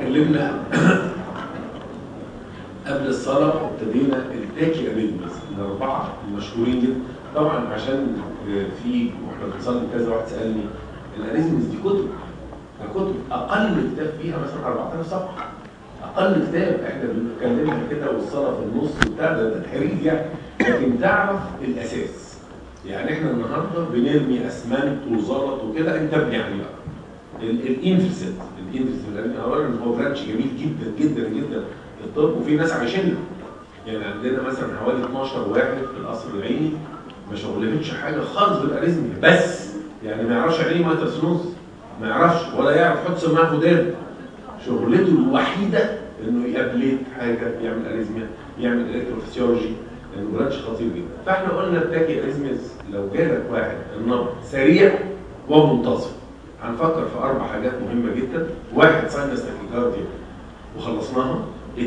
اتكلمنا قبل الصلاه ابتدينا التاكي اريثمز الاربعه المشهورين جدا. طبعا عشان في واحنا بنصلي كذا واحد سالني الاريثمز دي كتب اقل كتاب فيها مثلا 4000 صفحه، اقل كتاب احنا بنتكلمها كده والصلاه في النص وبتاع ده تحريز يعني، لكن تعرف الاساس. يعني احنا النهارده بنرمي اسمنت وزلط وكده، انت ابني عليه بقى. الانفرسنت اولا هو برانش جميل جدا جدا جدا في الطب، وفي ناس عايشين له. يعني عندنا مثلا حوالي 12 واحد في القصر العيني ما شغلتش حاجه خالص بالاريزميا، بس يعني ما يعرفش يعني ايه مايترسنوز، ما يعرفش ولا يعرف يحط سماعه في ودانه. شغلته الوحيده انه يابليت حاجه، يعمل اريزميا، يعمل الكتروفيسيولوجي، لانه برانش خطير جدا. فاحنا قلنا التاكي اريزميز لو جالك واحد النبض سريع ومنتظم، هنفكر في 4 حاجات مهمه جدا. 1 ساينس تاكيكارديا وخلصناها.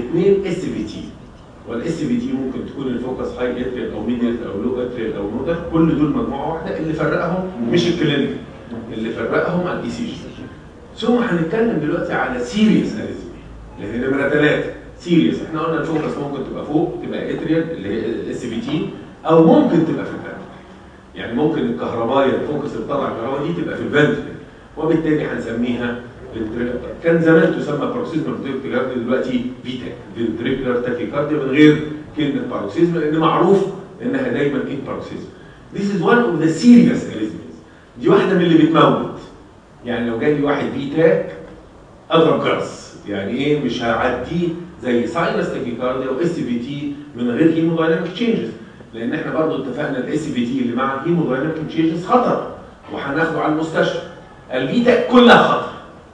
2 اس بي تي، والاس بي تي ممكن تكون الفوكس هاي اتريال او ميديال او لو اتريال او نودر، كل دول مجموعه واحده. اللي فرقهم مش الكلينيك، اللي فرقهم على الاي سي جي. ثم هنتكلم دلوقتي على سيريس اريزميا اللي هي نمره 3 سيريس. احنا قلنا الفوكس ممكن تبقى فوق تبقى اتريال اللي هي الاس بي تي، او ممكن تبقى في الفنتريكل. يعني ممكن الكهربائيه الفوكس اللي طالع الكهرباء دي تبقى في الفنتريكل، وبالتالي هنسميها فنتريكولار. كان زمان تسمى باروكسيزمال تاكيكارديا، دلوقتي فيتاك فنتريكولار تاكيكارديا من غير كلمه باروكسيزم، لان معروف انها دايما ايه باروكسيزم. This is one of the serious arrhythmias. دي واحده من اللي بتموت. يعني لو جاي لي واحد فيتاك اضرب جرس، يعني ايه مش هعديه زي ساينس تاكيكارديا واس بي تي من غير هيمودايناميك تشينجز، لان احنا برضو اتفقنا الاس بي تي اللي مع هيمودايناميك تشينجز خطر وهناخده على المستشفى. الفيتاك كلها خطر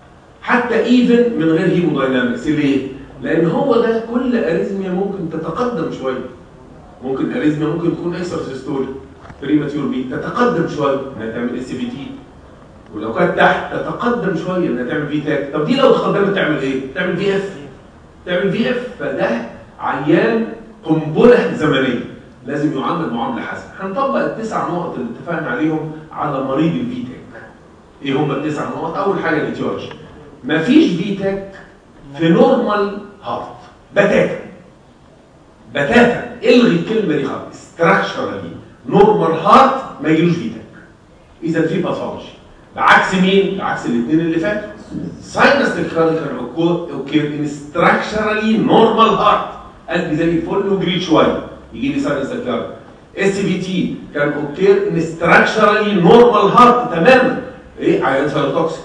حتى ايفن من غير هيموداينامكس. ليه؟ لان هو ده كل اريزميا ممكن تتقدم شويه. ممكن اريزميا ممكن تكون اكسترا سيستولي بريماتيور بي تتقدم شويه انها تعمل اس بي تي، ولو كانت تحت تتقدم شويه انها تعمل فيتاك. طب دي لو تقدمت تعمل ايه؟ تعمل في اف. تعمل في اف، فده عيان قنبله زمنيه لازم يعامل معامله حسنه. هنطبق ال9 نقط اللي اتفقنا عليهم على مريض الفيتاك. ايه هم ال9 نقط؟ اول حاجه الاتيولوجي. مفيش فيتاك في نورمال هارت بتاتا. الغي الكلمه دي خالص. استراكشرالي نورمال هارت ما يجيلوش فيتاك. اذا في باثولوجي. بعكس مين؟ بعكس الاثنين اللي فاتوا. ساينس تاكيكارديا كان اوكي ان استراكشرالي نورمال هارت، قلبي زي الفل وجريت شويه يجي لي ساينس تاكيكارديا. اس بي تي كان اوكي ان استراكشرالي نورمال هارت تماما. ايه؟ عيان سيروتوكسيك،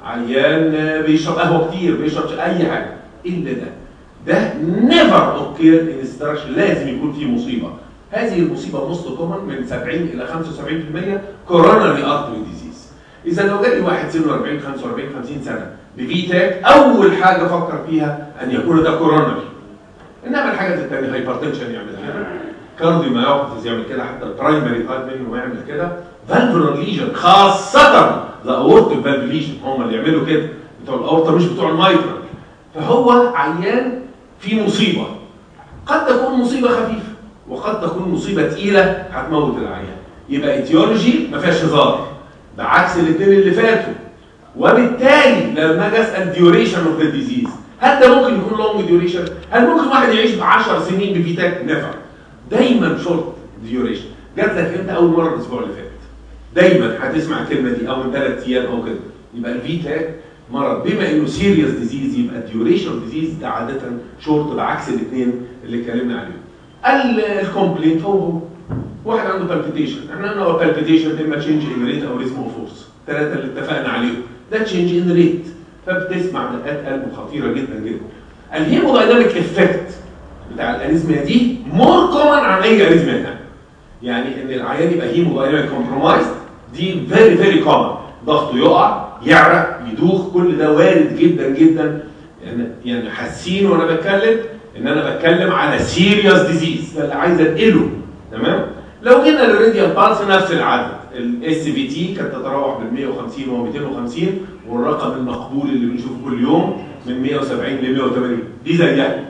عيان بيشرب قهوه كتير، بيشرب اي حاجه الا ده نيفر اوكير ان استراكشر. لازم يكون في مصيبه. هذه المصيبه موست كومن من 70 الى 75% كوروناري ارتري ديزيز. اذا لو جالي واحد سنه 40 45 50 سنه بفيتاك، اول حاجه افكر فيها ان يكون ده كوروناري. انما الحاجات الثانيه هايبرتنشن يعمل كده، كارديوميوباثيز يعمل كده، حتى البرايمري تايب منه يعمل كده، فالفولار ليجن خاصه ذا اورتيك فالف ليجن هم اللي يعملوا كده، بتوع الاورطه مش بتوع المايترال. فهو عيان في مصيبه، قد تكون مصيبه خفيفه وقد تكون مصيبه ثقيله هتموت العيان. يبقى ايتيولوجي ما فيهاش هزار بعكس الاثنين اللي فاتوا. وبالتالي لما اجي اسال ديوريشن اوف ذا ديزيز، هل ده ممكن يكون لونج ديوريشن؟ هل ممكن واحد يعيش ب 10 سنين بفيتاك؟ نفر. دايما شورت ديوريشن. جات لك انت اول مره الاسبوع اللي فات، دايما هتسمع الكلمه دي او من 3 ايام او كده. يبقى الفيتاك مرض بما انه سيريس ديزيز، يبقى الديوريشن ديزيز ده عاده شورت بعكس الاثنين اللي اتكلمنا عليهم. الكومبلينت هو واحد عنده بالبيتيشن، احنا قلنا هو بالبيتيشن اما تشينج ان ريت او ريزم اوف فورس، 3 اللي اتفقنا عليهم. ده تشينج ان ريت، فبتسمع دقات قلب خطيره جدا جدا. الهيمودايناميك افكت بتاع الاريزميا دي مور كومن عن اي اريزميا ثانيه. يعني ان العيان يبقى هيمودايناميك كومبرومايز دي فيري فيري كومن. ضغطه يقع، يعرق، يدوخ، كل ده وارد جدا جدا. يعني حاسين وانا بتكلم ان انا بتكلم على سيريس ديزيز، ده اللي عايز انقله. تمام؟ لو جينا للراديال بالس نفس العدد، الاس بي تي كانت تتراوح بين 150 و 250، والرقم المقبول اللي بنشوفه كل يوم من 170 ل 180. دي زيها.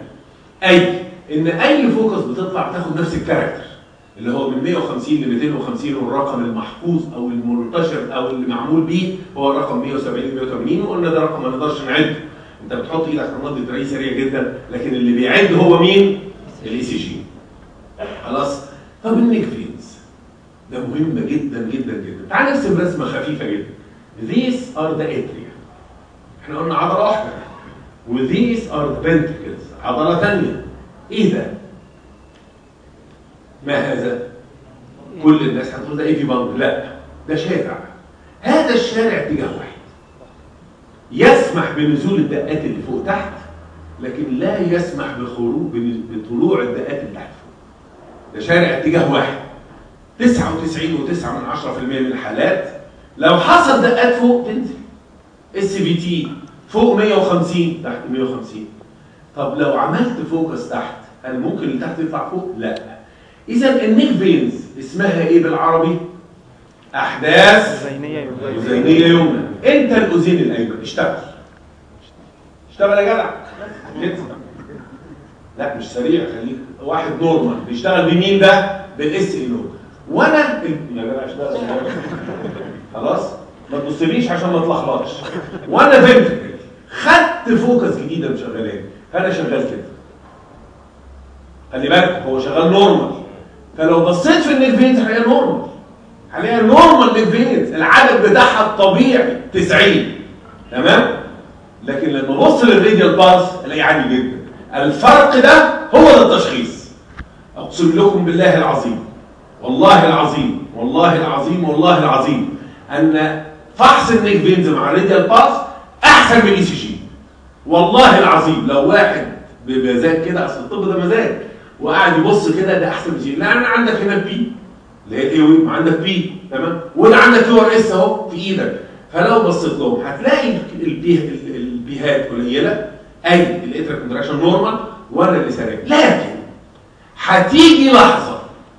ان اي فوكس بتطلع بتاخد نفس الكاركتر اللي هو من 150 ل 250، والرقم المحفوظ او المنتشر او اللي معمول بيه هو الرقم 170 ل 180، وقلنا ده رقم ما نقدرش نعده انت بتحط ايدك على نبضه الرئيس سريع جدا، لكن اللي بيعد هو مين؟ الاي سي جي. خلاص؟ طب النيك فينز ده مهم جدا جدا جدا. تعال نرسم رسمه خفيفه جدا. These are the atria. احنا قلنا عضله واحده. و these are the ventricles. عضله ثانيه. ايه ده؟ ما هذا؟ كل الناس هتقول ده ايه في بند؟ لا، ده شارع. هذا الشارع اتجاه واحد. يسمح بنزول الدقات اللي فوق تحت، لكن لا يسمح بطلوع الدقات اللي تحت فوق. ده شارع اتجاه واحد. 99.9% من الحالات لو حصل دقات فوق تنزل. اس في تي فوق 150 تحت 150. طب لو عملت فوكس تحت، هل ممكن اللي تحت يطلع فوق؟ لا. اذا النيك فينز اسمها ايه بالعربي؟ احداث اذينيه يمنى. انت الاذين الايمن اشتغل. اشتغل يا جدع. لا مش سريع، خليك واحد نورمال بيشتغل بمين ده؟ بالاس اي نود. وانا يا جدع اشتغل خلاص؟ ما تبصليش عشان ما اتلخبطش. وانا فهمت خدت فوكس جديده مشغلاني، انا شغال كده. خلي بالك هو شغال نورمال. فلو بصيت في النيك فينز هلاقيها نورمال. هلاقيها نورمال نيك فينز، العدد بتاعها الطبيعي 90. تمام؟ لكن لما ابص للراديال باس الاقيه عالي جدا. الفرق ده هو ده التشخيص. اقسم لكم بالله العظيم، والله العظيم، والله العظيم، والله العظيم، ان فحص النيك فينز مع الراديال باس احسن من الاي سي جي. والله العظيم لو واحد بمزاج كده، اصل الطب ده مزاج، وقاعد يبص كده ده احسن من الاي سي جي. لان عندك هنا البي اللي هي الاي، وعندك بي، تمام؟ وده عندك كيو ار اس اهو في ايدك. فلو بصيت لهم هتلاقي البيهات قليله، اي الاترا كونتراكشن نورمال ولا اللي سريع. لكن هتيجي لحظه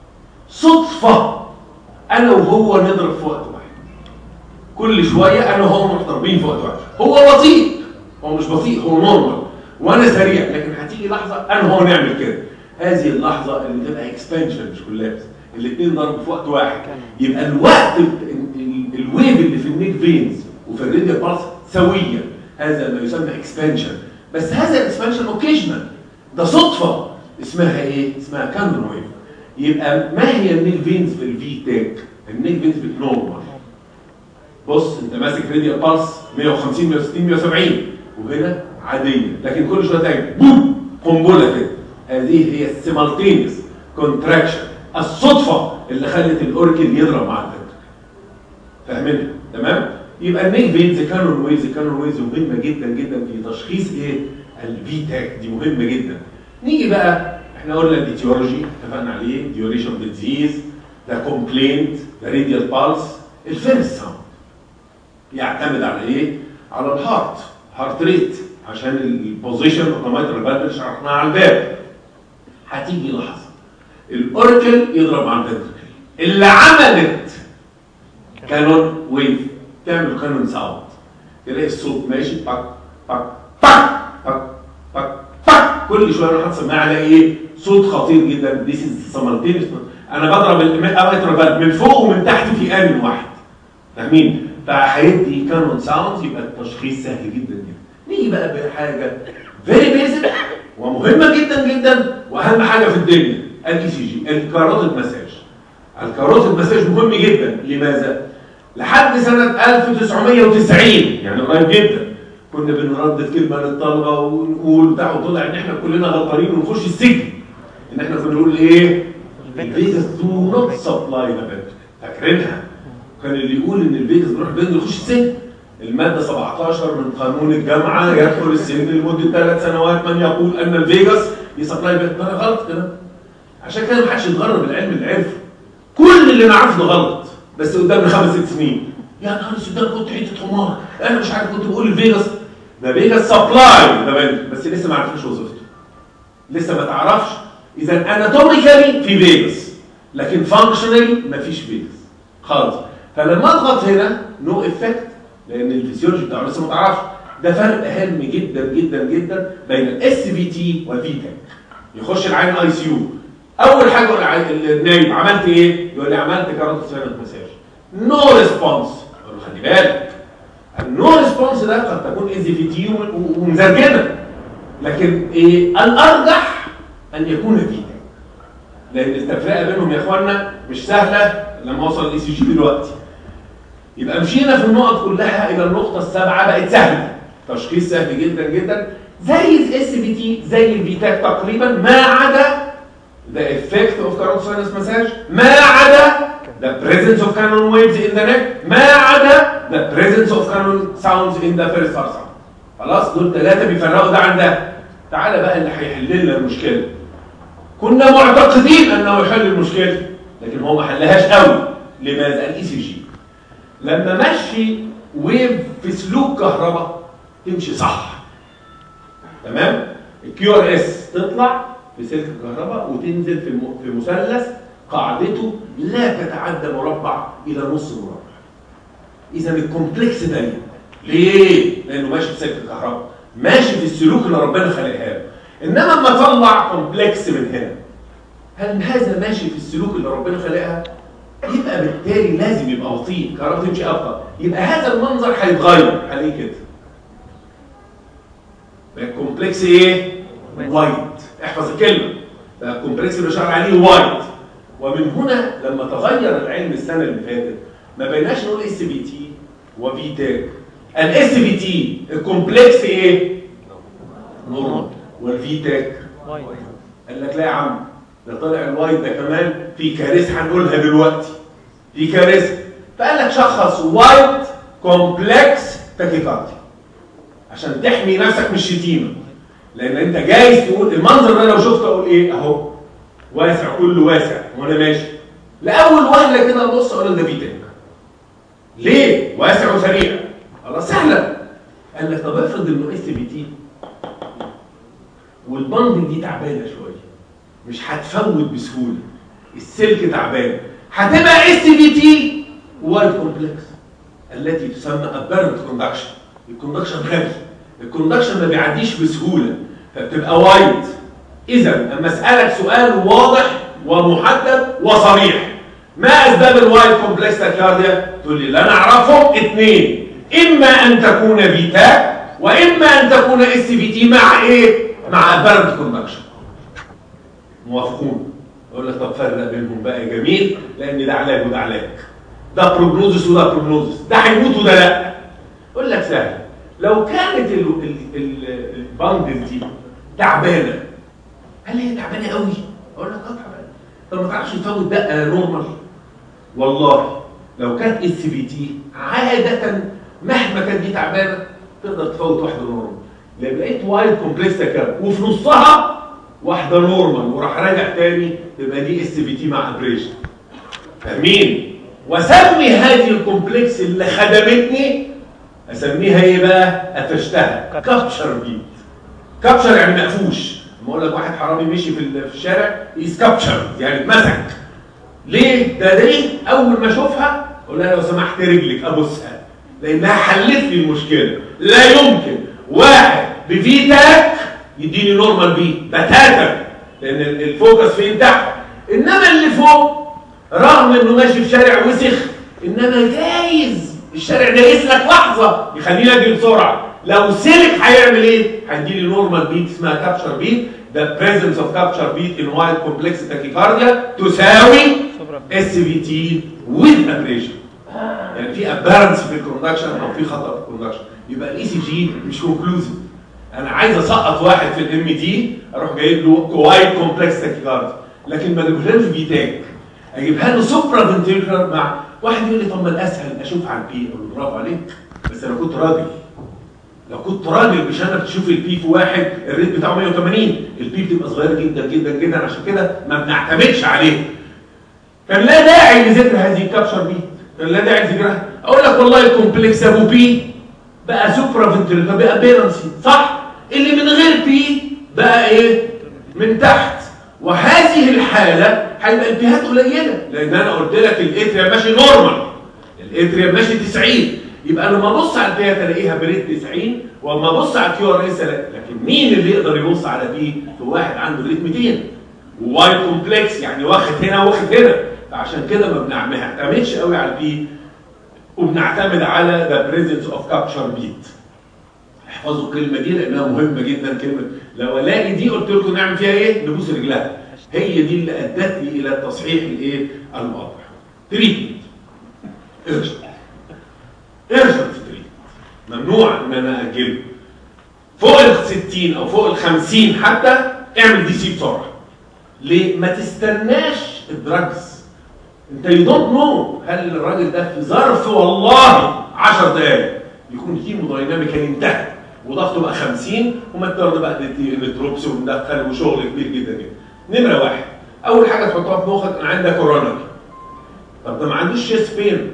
صدفه انا وهو نضرب في وقت واحد. كل شويه انا وهو محتربين في وقت واحد. هو بطيء، هو مش بطيء، هو نورمال، وانا سريع. لكن هتيجي لحظه انا وهو نعمل كده. هذه اللحظه اللي تبقى اكسبانشن مش كولابس، الاثنين ضرب في وقت واحد. يبقى الوقت الويف اللي في النيك فينز وفي الراديال بالس سويه. هذا ما يسمى اكسبانشن. بس هذا الاكسبانشن اوكيجنال، ده صدفه. اسمها ايه؟ اسمها كانون ويف. يبقى ما هي النيك فينز في الفي تاك؟ النيك فينز في النورمال. بص انت ماسك راديال بالس 150 160 170 وهنا عاديه، لكن كل شويه تلاقي بوم قنبله كده. هذه هي السيمالتينيوس كونتراكشن، الصدفه اللي خلت الاوركل يضرب مع الفنتركل. فاهمينها؟ تمام؟ يبقى النيك فينز كانون ويفز. كانون ويفز مهمه جدا جدا في تشخيص ايه؟ الفي تاك دي مهمه جدا. نيجي بقى احنا قلنا الايتيولوجي اتفقنا عليه، ديوريشن اوف ديزيز، ذا كومبلينت، ذا راديال بالس، الفيرست ساوند. يعتمد على ايه؟ على الهارت، هارت ريت، عشان البوزيشن اوف ذا مايترال فالف اللي شرحناها على الباب. هتيجي لحظه الاوركل يضرب على الفنتركل اللي عملت كانون ويف، تعمل كانون ساوند. تلاقي الصوت ماشي باك باك باك باك باك باك. كل شويه اروح اسمع على ايه؟ صوت خطير جدا. دي سيمالتينيوس. انا بضرب المايترال فالف من فوق ومن تحت في ان واحد. فاهمين؟ فهيدي كانون ساوند. يبقى التشخيص سهل جدا جدا. نيجي بقى بحاجه فيري بيزك ومهمه جدا جدا واهم حاجه في الدنيا، الاي سي جي، الكاروتيد مساج. الكاروتيد مساج مهم جدا. لماذا؟ لحد سنه 1990 يعني قريب جدا كنا بنردد كلمه للطلبه ونقول بتاع، وطلع ان احنا كلنا غلطانين ونخش السجن. ان احنا كنا بنقول ايه؟ الفيجاس دو نوت سبلاي ذا فنتركل. فاكرينها؟ كان اللي يقول ان الفيجاس بيروح بين يخش السجن. الماده 17 من قانون الجامعه يدخل السجن لمده 3 سنوات من يقول ان الفيجاس يسبلاي فنتركل. ده غلط كده. عشان كده ما حدش يتغرب بالعلم اللي عرفه. كل اللي نعرفه ده غلط. بس قدامنا 5 6 سنين يا نهار اسود ده كنت حته حمار، انا مش عارف كنت بقول الفيجاس ده فيجاس سبلاي ده، بس لسه ما عرفناش وظيفته. لسه ما تعرفش. اذا اناتوميكالي في فيجاس، لكن فانكشنالي مفيش فيجاس خالص. فلما اضغط هنا نو افكت، لان الفسيولوجي بتاعه لسه ما تعرفش. ده فرق هام جدا جدا جدا بين الاس في تي والفي تاك. يخش العين اي سي يو، اول حاجه النايم عملت ايه؟ يقول لي عملت كاروتيد ساينس مساج. نو ريسبونس. اقول له خلي بالك النو ريسبونس ده قد تكون اس في تي ومزرجنه، لكن ايه الارجح ان يكون في تاك، لان التفرقه بينهم يا اخوانا مش سهله لما اوصل الاي سي جي دلوقتي. يبقى مشينا في النقط كلها الى النقطه السابعه، بقت سهله، تشخيص سهل جدا جدا زي الاس بي تي زي البي تاك تقريبا، ما عدا the effect of carotid sinus massage، ما عدا the presence of cannon waves in the neck، ما عدا the presence of cannon sounds in the first tarsal. خلاص دول ثلاثه بيفرقوا ده عن ده. تعالى بقى اللي هيحل لنا المشكله. كنا معتقدين انه يحل المشكله، لكن هو ما حلهاش قوي. لماذا؟ الاي سي جي لما مشي ويف في سلوك كهرباء تمشي صح، تمام؟ الكيو ار اس تطلع في سلك الكهرباء وتنزل في مثلث قاعدته لا تتعدى مربع الى نص مربع. اذا الكومبلكس ده ليه؟ لانه ماشي في سلك الكهرباء، ماشي في السلوك اللي ربنا خلقها له. انما اما اطلع كومبلكس من هنا، هل هذا ماشي في السلوك اللي ربنا خلقها؟ يبقى بالتالي لازم يبقى بطيء، الكهرباء تمشي ابطا، يبقى هذا المنظر هيتغير، هلاقيه كده. بقى الكومبلكس ايه؟ وايد. احفظ الكلمه. بقى الكومبلكس اللي بشار عليه وايد. ومن هنا لما تغير العلم السنه اللي فاتت ما بقيناش نقول اس بي تي وفي تاك. الاس بي تي الكومبلكس ايه؟ نورمال. والفي تاك وايد. قال لك لا يا عم، ده طلع الوايد ده كمان في كارثه هنقولها دلوقتي. في كارثه. فقال لك شخص وايد كومبلكس تاكيكارديا عشان تحمي نفسك من الشتيمه. لان انت جايز تقول المنظر ده لو شفته اقول ايه؟ اهو واسع، كله واسع وانا ماشي. لاول وهله كده ابص اقول ده في تاك. ليه؟ واسع وسريع. خلاص سهله. قال لك طب افرض انه اس بي تي والبندل دي تعبانه شويه، مش هتفوت بسهوله، السلك تعبان، هتبقى اس بي تي وايد كومبلكس التي تسمى ابيرنت كوندكشن. الكوندكشن غبي، الكوندكشن ما بيعديش بسهوله، فبتبقى وايد. اذا اما اسالك سؤال واضح ومحدد وصريح، ما اسباب الوايد كومبلكس تاكيكارديا؟ تقول لي اللي انا اعرفهم اثنين، اما ان تكون فيتاك واما ان تكون اس بي تي مع ايه؟ مع ابيرنت كوندكشن. موافقون؟ اقول لك طب فرق بينهم بقى يا جميل، لان ده علاج وده علاج، ده بروجنوزس وده بروجنوزس، ده هيموت وده لا. اقول لك سهل، لو كانت الباندل دي تعبانه، هل هي تعبانه قوي؟ اقول لك اه تعبانه. طب ما تعرفش تفوت دقه نورمال؟ والله لو كانت اس بي تي عاده مهما كانت دي تعبانه تقدر تفوت واحده نورمال. لو لقيت وايد كومبلكس كده وفي نصها واحده نورمال وراح راجع تاني، تبقى دي اس بي تي مع ابريشن. فاهمين؟ واسمي هذه الكومبلكس اللي خدمتني، اسميها ايه بقى؟ قفشتها كابتشر بيت. كابتشر يعني مقفوش. لما اقول لك واحد حرامي مشي في الشارع يس كابتشر يعني اتمسك. ليه؟ ده ليه؟ اول ما اشوفها اقول لها لو سمحت رجلك ابوسها، لانها حلت لي المشكله. لا يمكن واحد بفي تاك يديني نورمال بي بتاتا، لان الفوكس فين؟ تحت. انما اللي فوق رغم انه ماشي في شارع وسخ، انما جايز الشارع ده يسلك لحظه يخليني اجري بسرعه. لو سلك هيعمل ايه؟ هيديني نورمال بيت اسمها كابتشر بيت. The presence of capture beat in wide complex tachycardia تساوي SVT with abrasion. يعني في ابيرنس في الكوندكشن او في خطا في الكوندكشن، يبقى الاي سي جي مش كونكلوزيف. انا عايز اسقط واحد في الام دي اروح جايب له وايد كومبلكس تاكيكارديا، لكن ما اجيبهاش بي تاك، اجيبها له سوبرا فنتريكولار. مع واحد يقول لي طب ما الاسهل اشوف على البي، اقول له برافو عليك، بس انا كنت راجل. لو كنت راجل مش انا بتشوف البي في واحد الريت بتاعه 180، البي بتبقى صغيره جدا جدا جدا، عشان كده ما بنعتمدش عليه. كان لا داعي لذكر هذه الكابشر بي، كان لا داعي لذكرها. اقول لك والله الكومبلكس ابو بي بقى سوبرا فنتريكولار، بقى بيرنسي صح؟ اللي من غير بي بقى ايه؟ من تحت. وهذه الحاله هيبقى البيهات قليله، لان انا قلت لك الاتريا ماشي نورمال، الاتريا ماشي 90، يبقى لما ابص على البيهات الاقيها بريت 90، واما ابص على الكيو ار اس لكن مين اللي يقدر يبص على بي في واحد عنده ريت 200 ووايد كومبلكس يعني واخد هنا واخد هنا؟ فعشان كده ما بنعتمدش قوي على البي وبنعتمد على ذا بريزنس اوف كابتشر بيت. احفظوا الكلمه دي لانها مهمه جدا. كلمه لو الاقي دي قلت لكم نعمل فيها ايه؟ نبوس رجلها. هي دي اللي ادت لي الى التصحيح الايه؟ الواضح. تريتمنت ارجنت تريتمنت، ممنوع ان انا اجله فوق ال 60 او فوق ال 50 حتى. اعمل دي سي بسرعه. ليه؟ ما تستناش الدراجز. انت يو دونت نو هل الراجل ده في ظرف والله 10 دقائق يكون هيمودايناميكالي انتهى وضغطه بقى 50 وما تقدر بقى نتروبسي وندخل وشغل كبير جدا جدا. نمره واحد، اول حاجه تحطها في مخك انا عندك كورونري. طب ده ما عندوش شيست بين،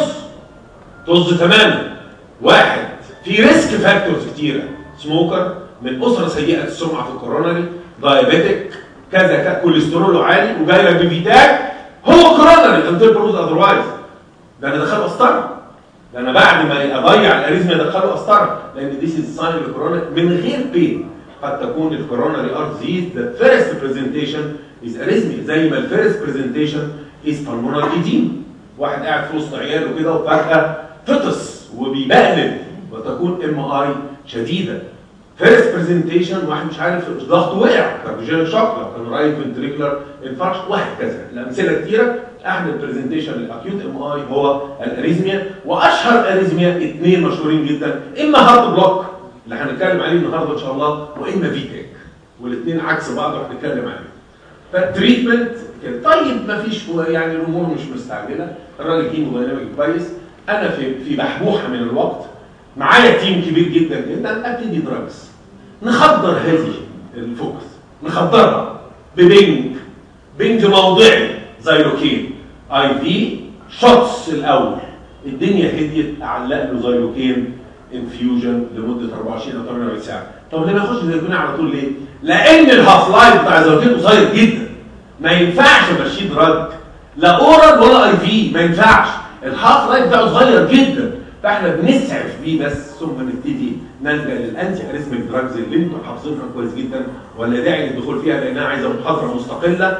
طز تماما. واحد، في ريسك فاكتورز كتيره، سموكر، من اسره سيئه السمعه في الكورونري، دايابيتك، كذا كوليسترول عالي وجاي لك بفيتاك، هو كورونري انتل بروز اذروايز. ده انا دخله قسطره، ده انا بعد ما اضيع الاريزميا ادخله قسطره، لان دي ساين الكورونا من غير بين. قد تكون الكورونري ارت ديزيز ذا فيرست برزنتيشن از اريزميا، زي ما الفيرست برزنتيشن از بالمونر ايديم. واحد قاعد في وسط عياله كده وفجاه فطس وبيبهدل، وتكون MRI شديده. فيرست برزنتيشن واحد مش عارف ضغطه وقع، كارديوجينيك شوك لو كان رايت فنتريكولار انفاركشن، وهكذا. الامثله كثيره. احد البرزنتيشن الاكيوت MI هو الاريزميا، واشهر اريزميا اثنين مشهورين جدا، اما هارت بلوك اللي هنتكلم عليه النهارده ان شاء الله، واما فيتاك، والاثنين عكس بعض وهنتكلم عليه. فالتريتمنت طيب ما فيش يعني الامور مش مستعجله، الراجل هيمودايناميك كويس، انا في بحبوحه من الوقت، معايا تيم كبير جدا جدا، ابتدي دراجز نخدر هذه الفوكس، نخدرها ببنج موضعي زيلوكين IV شوتس الاول. الدنيا هديت، اعلق له زيلوكين انفيوجن لمده 24 او 48 ساعه. طب ليه ما ياخدش زيلوكين على طول ليه؟ لان الهاف لايف بتاع الزيلوكين قصير جدا، ما ينفعش امشيه دراج لا اورال ولا IV، ما ينفعش. الهاف لايف بتاعه صغير جدا، فاحنا بنسعف بيه بس، ثم نبتدي نلجا للانتي اريثميك دراجز اللي انتم حافظينها كويس جدا ولا داعي للدخول فيها لانها عايزه محاضره مستقله.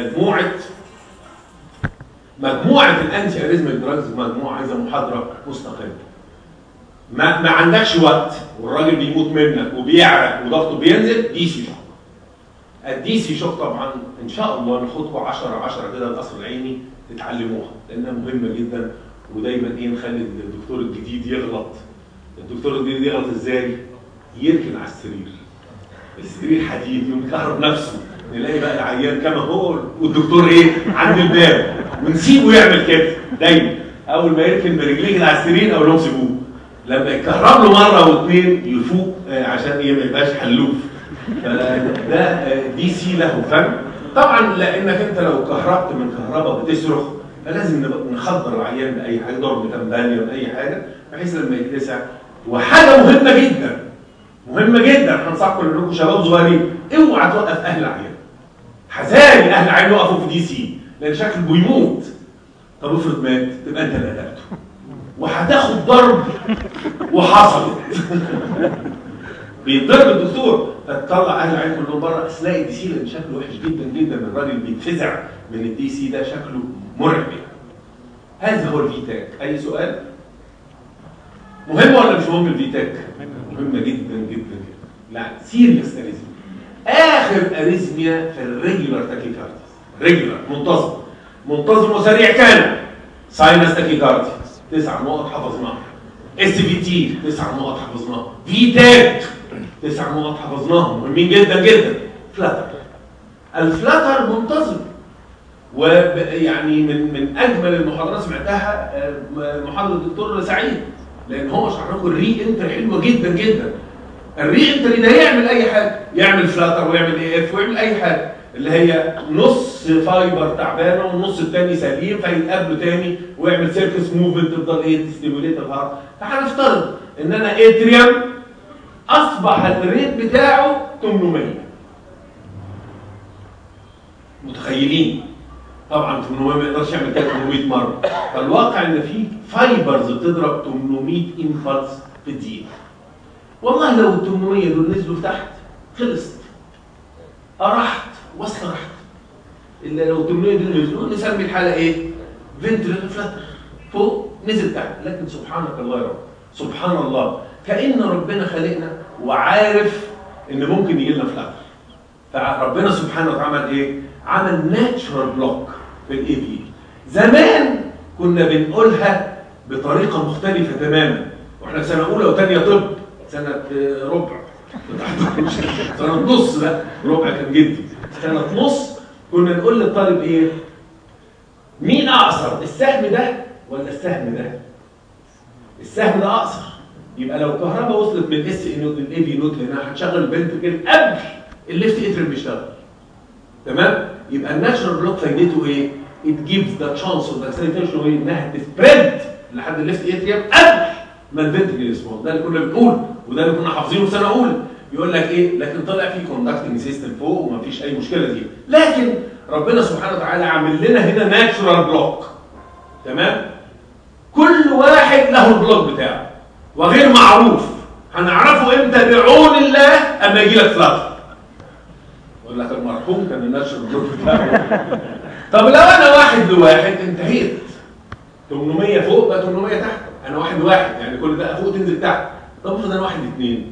مجموعه الانتي اريثميك دراجز مجموعه عايزه محاضره مستقله. ما عندكش وقت والراجل بيموت منك وبيعرق وضغطه بينزل، دي سي شوك. الدي سي شوك طبعا ان شاء الله ناخدكم 10 كده القصر العيني تتعلموها لانها مهمه جدا. ودايما نخلي الدكتور الجديد يغلط. الدكتور الجديد يغلط ازاي؟ يركن على السرير حديد، يقوم يكهرب نفسه، نلاقي بقى العيان كما هو والدكتور عند الباب، ونسيبه يعمل كده. دايما اول ما يركن برجليه على السرير اقول لهم سيبوه، لما يكهرب له مره واثنين يفوق عشان ما يبقاش حلوف. فده دي سي له فن طبعا، لانك انت لو كهربت من كهرباء بتصرخ فلازم نخدر العيان باي حاجه، ضرب تنبانيه باي حاجه بحيث لما يتلسع. وحاجه مهمه جدا هنصحكم انكم شباب صغيرين، اوعى توقف اهل العيان. حزاني اهل العيان يقفوا في دي سي لان شكله بيموت. طب افرض مات تبقى انت اللي قتلته وهتاخد ضرب وحصلت. بيتضرب الدكتور فتطلع اهل العين كلهم بره اثناء الدي سي لان شكله وحش جدا جدا. الراجل بيتفزع من الدي سي ده، شكله مرعب. هذا هو الفيتاك. اي سؤال؟ مهم ولا مش مهم الفيتاك؟ مهمه جدا جدا جدا. لا سيريس اريزميا. اخر اريزميا في الريجولار تاكيكارديس، ريجولار منتظم وسريع كان ساينس تاكيكارديس 9 نقط حفظناها. SVT 9 نقط حفظناها. فيتاك 9 نقط حفظناهم، مهمين جدا جدا. الفلاتر منتظم، ويعني من اجمل المحاضرات سمعتها محاضره الدكتور سعيد، لان هو شرح لكم الري انتر حلوه جدا جدا. الري انتر ده يعمل اي حاجه، يعمل فلاتر ويعمل AF ويعمل اي حاجه، اللي هي نص فايبر تعبانه والنص الثاني سليم فيتقابلوا تاني ويعمل سيركس موفمنت تفضل تستيموليت الهارت. فهنفترض ان انا اتريوم اصبح الريت بتاعه 800. متخيلين؟ طبعا 800 ما يقدرش يعمل كده 800 مره. فالواقع ان في فايبرز بتضرب 800 انفلس في الدقيقه. والله لو ال 800 دول نزلوا تحت خلصت. راحت وصل راحت. الا لو 800 دول نزلوا نسمي الحاله فنتريكل فلاتر فوق نزل تحت، لكن سبحانك الله يا رب، سبحان الله، كأن ربنا خلقنا وعارف ان ممكن يجي لنا فلاتر. فربنا سبحانه وتعالى عمل ايه؟ عمل ناتشورال بلوك في الاي بي. زمان كنا بنقولها بطريقه مختلفه تماما، واحنا في سنه اولى وثانيه طب، سنه ربع سنه نص، لا ربع كان جدي، سنه نص كنا نقول للطالب ايه؟ مين اقصر، السهم ده ولا السهم ده؟ السهم ده اقصر، يبقى لو الكهرباء وصلت من الاس اي نود للاي بي نود لانها هتشغل الفنتركل قبل الليفت اتريم بيشتغل. تمام؟ يبقى الناتشرال بلوك فايدته ايه؟ it gives the chance of the acceleration انها تسبريد لحد الليفت اتريم قبل ما الفنتركل يسبون. ده اللي كنا بنقول وده اللي كنا حافظينه في سنه اولى. يقول لك ايه؟ لكن طلع في كوندكتنج سيستم فوق ومفيش اي مشكله دي، لكن ربنا سبحانه وتعالى عامل لنا هنا ناتشرال بلوك. تمام؟ كل واحد له البلوك بتاعه وغير معروف، هنعرفه امتى بعون الله اما يجي لك فلاتر. يقول لك المرحوم كان الناتشرال بلوك بتاعه. طب لو انا واحد لواحد انتهيت، 800 فوق بقى 800 تحت، انا واحد لواحد يعني كل ده فوق تنزل تحت. طب افرض انا واحد لاثنين،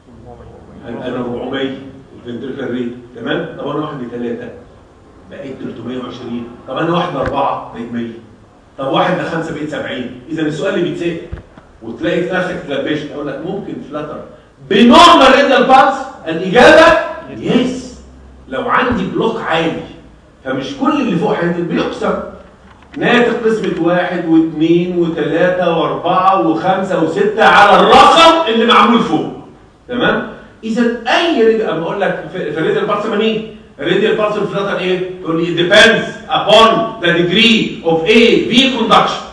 انا 400 الفنتريكال ريت. تمام؟ طب انا واحد لثلاثه بقيت 320. طب انا واحد لاربعه بقيت 100. طب واحد لخمسه بقيت 70. اذا السؤال اللي بيتسال وتلاقي في نفسك اتلبشت، اقول لك ممكن فلاتر بنورمال ريديال بالس؟ الاجابه يس. لو عندي بلوك عالي فمش كل اللي فوق هينزل، بيقسم ناتج قسمه 1 و2 و3 و4 و5 و6 على الرقم اللي معمول فوق. تمام؟ اذا اي ريديال، اما اقول لك في الريديال بالس مين؟ الريديال بالس الفلاتر ايه؟ تقول لي depends upon the degree of A B conduction.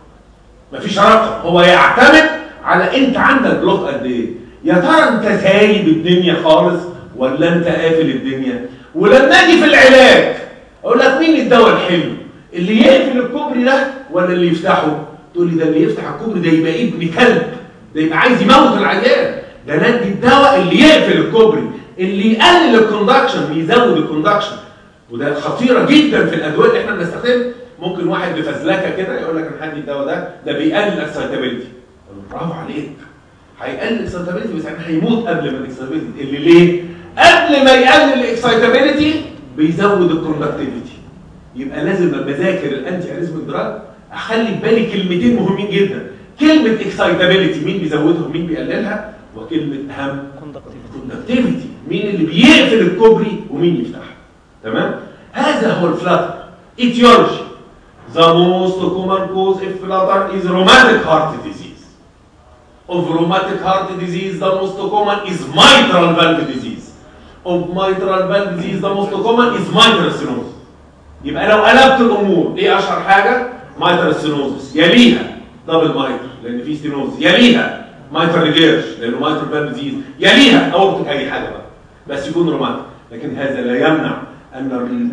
مفيش رقم، هو يعتمد على انت عندك بلوك قد ايه. يا ترى انت سايب الدنيا خالص ولا انت قافل الدنيا؟ ولما اجي في العلاج اقول لك مين الدواء الحلو؟ اللي يقفل الكوبري ده ولا اللي يفتحه؟ تقول لي ده اللي يفتح الكوبري ده يبقى ابن كلب، ده يبقى عايز يموت العيان. ده ندي الدواء اللي يقفل الكوبري، اللي يقلل الكوندكشن، يزود الكوندكشن. وده خطيره جدا في الادويه اللي احنا بنستخدمها. ممكن واحد بفزلكه كده يقول لك انا هدي الدواء ده بيقلل الاكسايتابيلتي. برافو عليك، هيقلل الاكسايتابيلتي بس يعني هيموت قبل ما الاكسايتابيلتي. اللي ليه؟ قبل ما يقلل الاكسايتابيلتي بيزود الكوندكتيفيتي. يبقى لازم لما اذاكر الانتي اريزميك دراج اخلي في بالي كلمتين مهمين جدا. كلمه اكسايتابيلتي مين بيزودها ومين بيقللها، وكلمه اهم كوندكتيفيتي مين اللي بيقفل الكوبري ومين يفتحها. تمام؟ هذا هو الفلاتر. ايتيولوجي. The most common cause of flutter is rheumatic heart disease. Of rheumatic heart disease, the most common is mitral valve disease. Of mitral valve disease, the most common is mitral stenosis. يبقى لو قلبت الامور، ايه اشهر حاجه؟ mitral stenosis. يليها دبل مايتر لان في ستينوز. يليها mitral ريجيرش لانه mitral valve disease. يليها اورتيك اي حاجه بقى بس يكون روماتيك. لكن هذا لا يمنع ان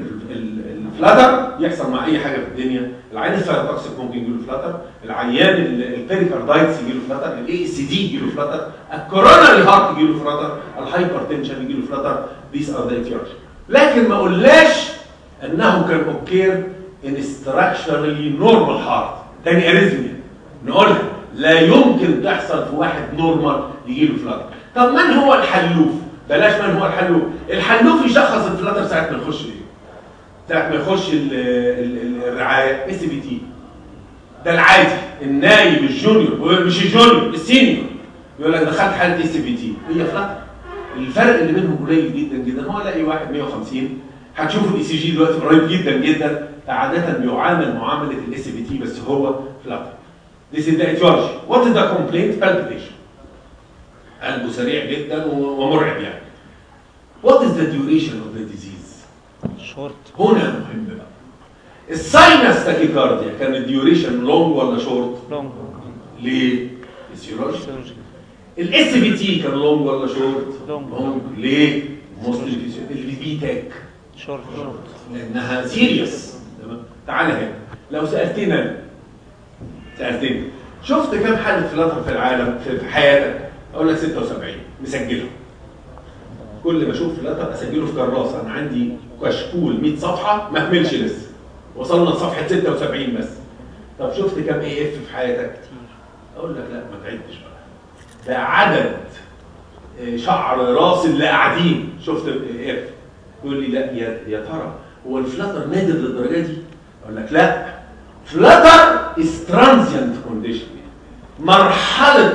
الفلاتر يحصل مع اي حاجه في الدنيا. العيان الثيروتوكسيك ممكن يجي له فلاتر، العيان البيريكاردايتس يجي له فلاتر، الاي اس دي يجي له فلاتر، الكوروناري هارت يجي له فلاتر، الهايبرتنشن يجي له فلاتر. ذيس ار ذا ايتيولوجي. لكن ما اقولش انه كان اوكير ان ستراكشرالي نورمال هارت. تاني اريزميا نقولها لا يمكن تحصل في واحد نورمال يجي له فلاتر. طب من هو الحلوف؟ بلاش من هو الحلوف. الحلوف يشخص الفلاتر ساعه ما يخش ايه؟ ساعه ما يخش الرعايه اس بي تي. ده العادي، النايب الجونيور مش الجونيور السينيور يقول لك دخلت حاله اس بي تي هي فلاتر. الفرق اللي بينهم قليل جدا جدا. هو الاقي واحد 150 هتشوفوا الاي سي جي دلوقتي قريب جدا جدا، عاده بيعامل معامله الاس بي تي بس هو فلاتر. This is the etiology. What is the complaint? Palpitation. قلبه سريع جدا ومرعب يعني. What is the duration of the disease? short. هنا مهم بقى. الساينس تاكيكارديا كان الديوريشن لونج ولا شورت؟ لونج. ليه؟ فيسيولوجي. الاس بي تي كان لونج ولا شورت؟ لونج. ليه؟ موستلي فيسيولوجي. البي تاك شورت. لانها سيريس. تمام؟ تعالى هنا لو سالتني شفت كم حاله فلاتر في العالم في حياتك؟ اقول لك 76 مسجله. كل ما اشوف فلاتر اسجله في كراسه. انا عندي كشكول 100 صفحه ما كملش لسه، وصلنا لصفحه 76 بس. طب شفت كام اي اف في حياتك؟ اقول لك لا ما تعدش بقى، ده عدد شعر راس اللي قاعدين. شفت الاي اف؟ يقول لي لا يا ترى هو الفلاتر نادر للدرجه دي؟ اقول لك لا، فلاتر از ترانزيانت كونديشن، مرحله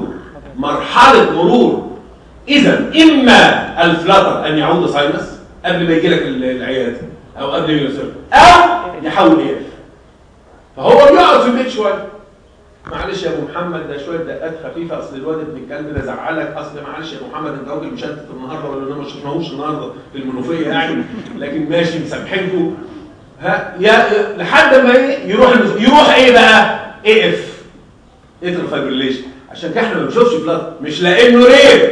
مرور. اذا اما الفلاتر ان يعود ساينس قبل ما يجي لك العياده او قبل ما يوصل، او يحول اي اف. فهو بيقعد في البيت شويه، معلش يا ابو محمد ده شويه دقات خفيفه، اصل الواد ابن الكلب ده زعلك، اصل معلش يا ابو محمد انت راجل مشتت النهارده ولا انا ما شفناهوش النهارده في المنوفيه يعني، لكن ماشي مسامحينكم. لحد ما يروح ايه بقى؟ اي اف، اترو فايبريليشن. عشان كده احنا ما بنشوفش فلات، مش لانه رير،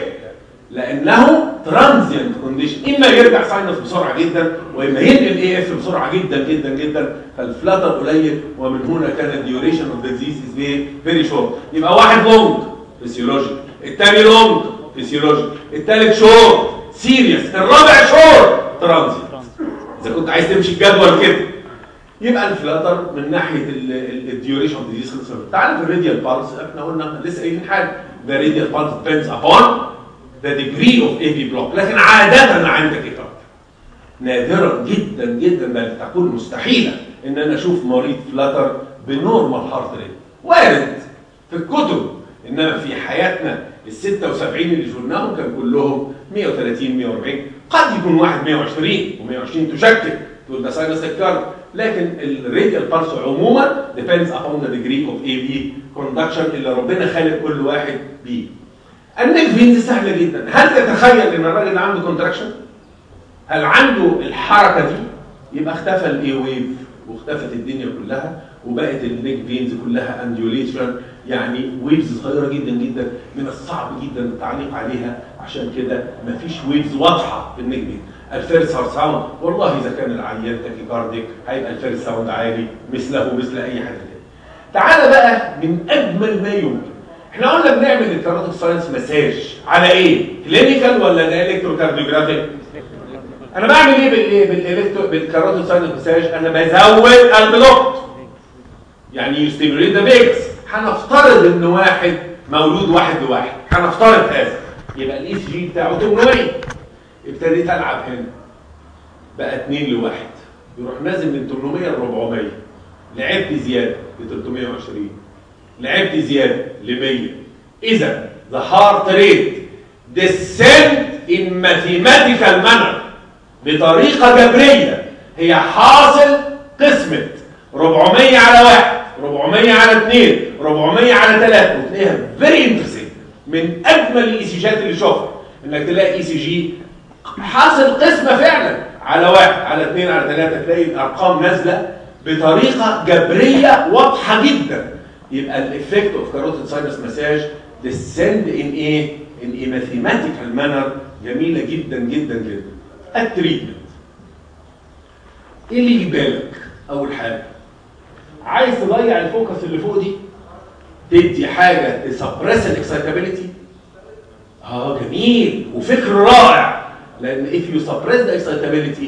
لانه ترانزيانت كونديشن، اما يرجع ساينس بسرعه جدا واما ينقل اي اف بسرعه جدا جدا جدا، فالفلاتر قليل، ومن هنا كان الديوريشن اوف ذا ديزيز از فيري شورت. يبقى واحد لونج فيسيولوجي، الثاني لونج فيسيولوجي، الثالث شورت سيريس، الرابع شورت ترانزيانت. اذا كنت عايز تمشي الجدول كده يبقى الفلاتر من ناحيه الديوريشن اوف ذا ديزيز خلص. تعال في الراديال بالس، احنا قلنا لسه قايلين حاجه، the radial pulse depends upon the degree of AV block، لكن عادة عندك ايه؟ نادرا جدا جدا بل تكون مستحيلة ان انا اشوف مريض فلاتر بنورمال هارت ريت. وارد في الكتب، انما في حياتنا ال 76 اللي شفناهم كان كلهم 130 140، قد يكون واحد 120 و120 تشكك تقول ده ساينس كارد، لكن الراديال بالس عموما depends upon the degree of AV conduction اللي ربنا خالق كل واحد بيه. النيك فينز سهله جدا. هل تتخيل ان الراجل اللي عنده كونتراكشن هل عنده الحركه دي؟ يبقى اختفى الاي ويف واختفت الدنيا كلها وبقت النيك فينز كلها انديوليشن، يعني ويفز صغيره جدا جدا من الصعب جدا التعليق عليها. عشان كده مفيش ويفز واضحه في النيك فين. الفيرست هارت ساوند والله اذا كان العيان تاكيكارديك هيبقى الفيرست ساوند عالي مثله مثل اي حد تاني. تعالى بقى من اجمل ما يمكن، احنا قلنا بنعمل الكارديك ساينس مساج على ايه؟ كلينيكال ولا الكتروكارديوجرافيك؟ انا بعمل ايه بالكارديك ساينس مساج؟ انا بزود البلوك، يعني يستيموليت ذا فيجاس. هنفترض ان واحد مولود 1 لواحد، هنفترض هذا، يبقى الاي سي جي بتاعه 800. ابتديت العب هنا بقى 2 لواحد، يروح نازل من 800 ل 400، لعبت زياده ل 320، لعبت زياده ل 100. اذا the heart rate descend in mathematical manner بطريقه جبريه، هي حاصل قسمه 400 على 1، 400 على 2، 400 على 3، وتلاقيها فيري انترستنج. من اجمل الاي سي جيات اللي شوفها انك تلاقي اي سي جي حاصل قسمه فعلا على 1 على 2 على 3، تلاقي الارقام نازله بطريقه جبريه واضحه جدا. يبقى الافكت اوف كاروتيد ساينس مساج descend in a mathematical manner جميله جدا جدا جدا. التريتمنت ايه اللي يجي بالك؟ اول حاجه عايز تضيع الفوكس اللي فوق دي، تدي حاجه تسبريس الاكسايتابيلتي. جميل وفكر رائع، لان if you suppress the excitability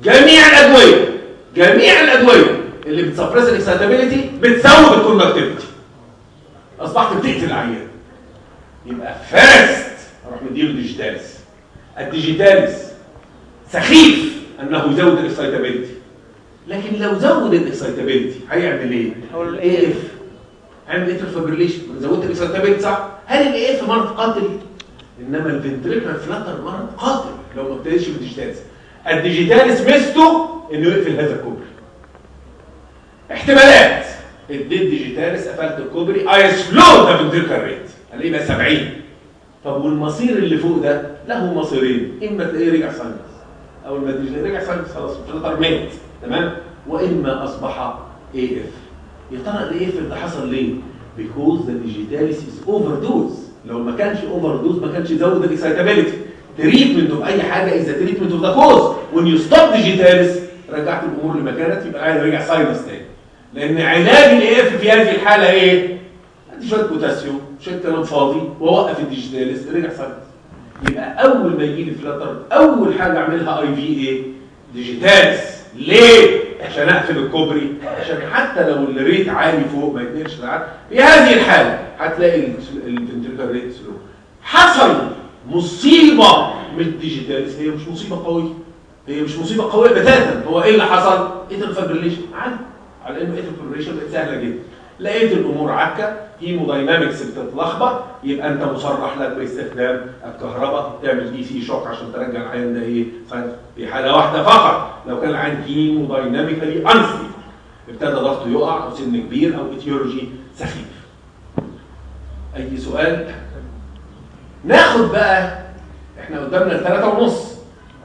جميع الادويه اللي بتسبريس الاكسايتابيلتي بتزود الكوندكتيفيتي، اصبحت بتقتل العيان. يبقى فاست اروح مديله ديجيتاليس. الديجيتاليس سخيف انه يزود الاكسايتابيلتي، لكن لو زود الاكسايتابيلتي هيعمل ايه؟ الاي اف عمل اتر فابريليشن، زودت الاكسايتابيلتي صح؟ هل الاي اف مرض قاتل؟ انما الفنتريكولار فلاتر مرض قاتل لو ما ابتديتش بالديجيتاليس. الديجيتاليس ميزته انه يقفل هذا الكوبري. احتمالات اديت ديجيتاليس قفلت الكوبري، اي سلو ذا فنتريكولار ريت الاقيه بقى 70. طب والمصير اللي فوق ده له مصيرين، اما تلاقيه رجع ساينس، اول ما رجع ساينس خلاص الفلاتر مات تمام، واما اصبح اي اف. يا ترى الاي اف ده حصل ليه؟ because the digitalis is overdose. لو ما كانش overdose ما كانش يزود الاكسايتابيلتي. تريتمنت اوف اي حاجه از تريتمنت اوف ذا كوز. when you stop digitalis رجعت الامور لمكانها، يبقى عايز رجع ساينس تاني. لان علاج الاي اف في هذه الحاله ايه؟ ادي شويه بوتاسيوم، شويه كلام فاضي، واوقف الديجيتاليس رجع ساينس. يبقى اول ما يجي لي فلاتر اول حاجه اعملها اي في ايه؟ ديجيتاليس. ليه؟ عشان اقفل الكوبري، عشان حتى لو الريت عالي فوق ما يتنقلش ساعات. في هذه الحاله هتلاقي الفنتريكال ريت سلو. حصل مصيبه من الديجيتاليس، هي مش مصيبه قويه، هي مش مصيبه قويه بتاتا. هو ايه اللي حصل؟ اتريال فابريليشن عادي، على انه اتريال فابريليشن بقت سهله جدا. لقيت الامور عكه، هيموداينامكس بتتلخبط، يبقى انت مصرح لك باستخدام الكهرباء تعمل دي سي شوك عشان ترجع العين ده ايه؟ في حاله واحده فقط، لو كان العين هيمودايناميكالي انستيبل، ابتدى ضغطه يقع او سن كبير او اتيولوجي سخيف. اي سؤال؟ ناخد بقى، احنا قدامنا 3:30.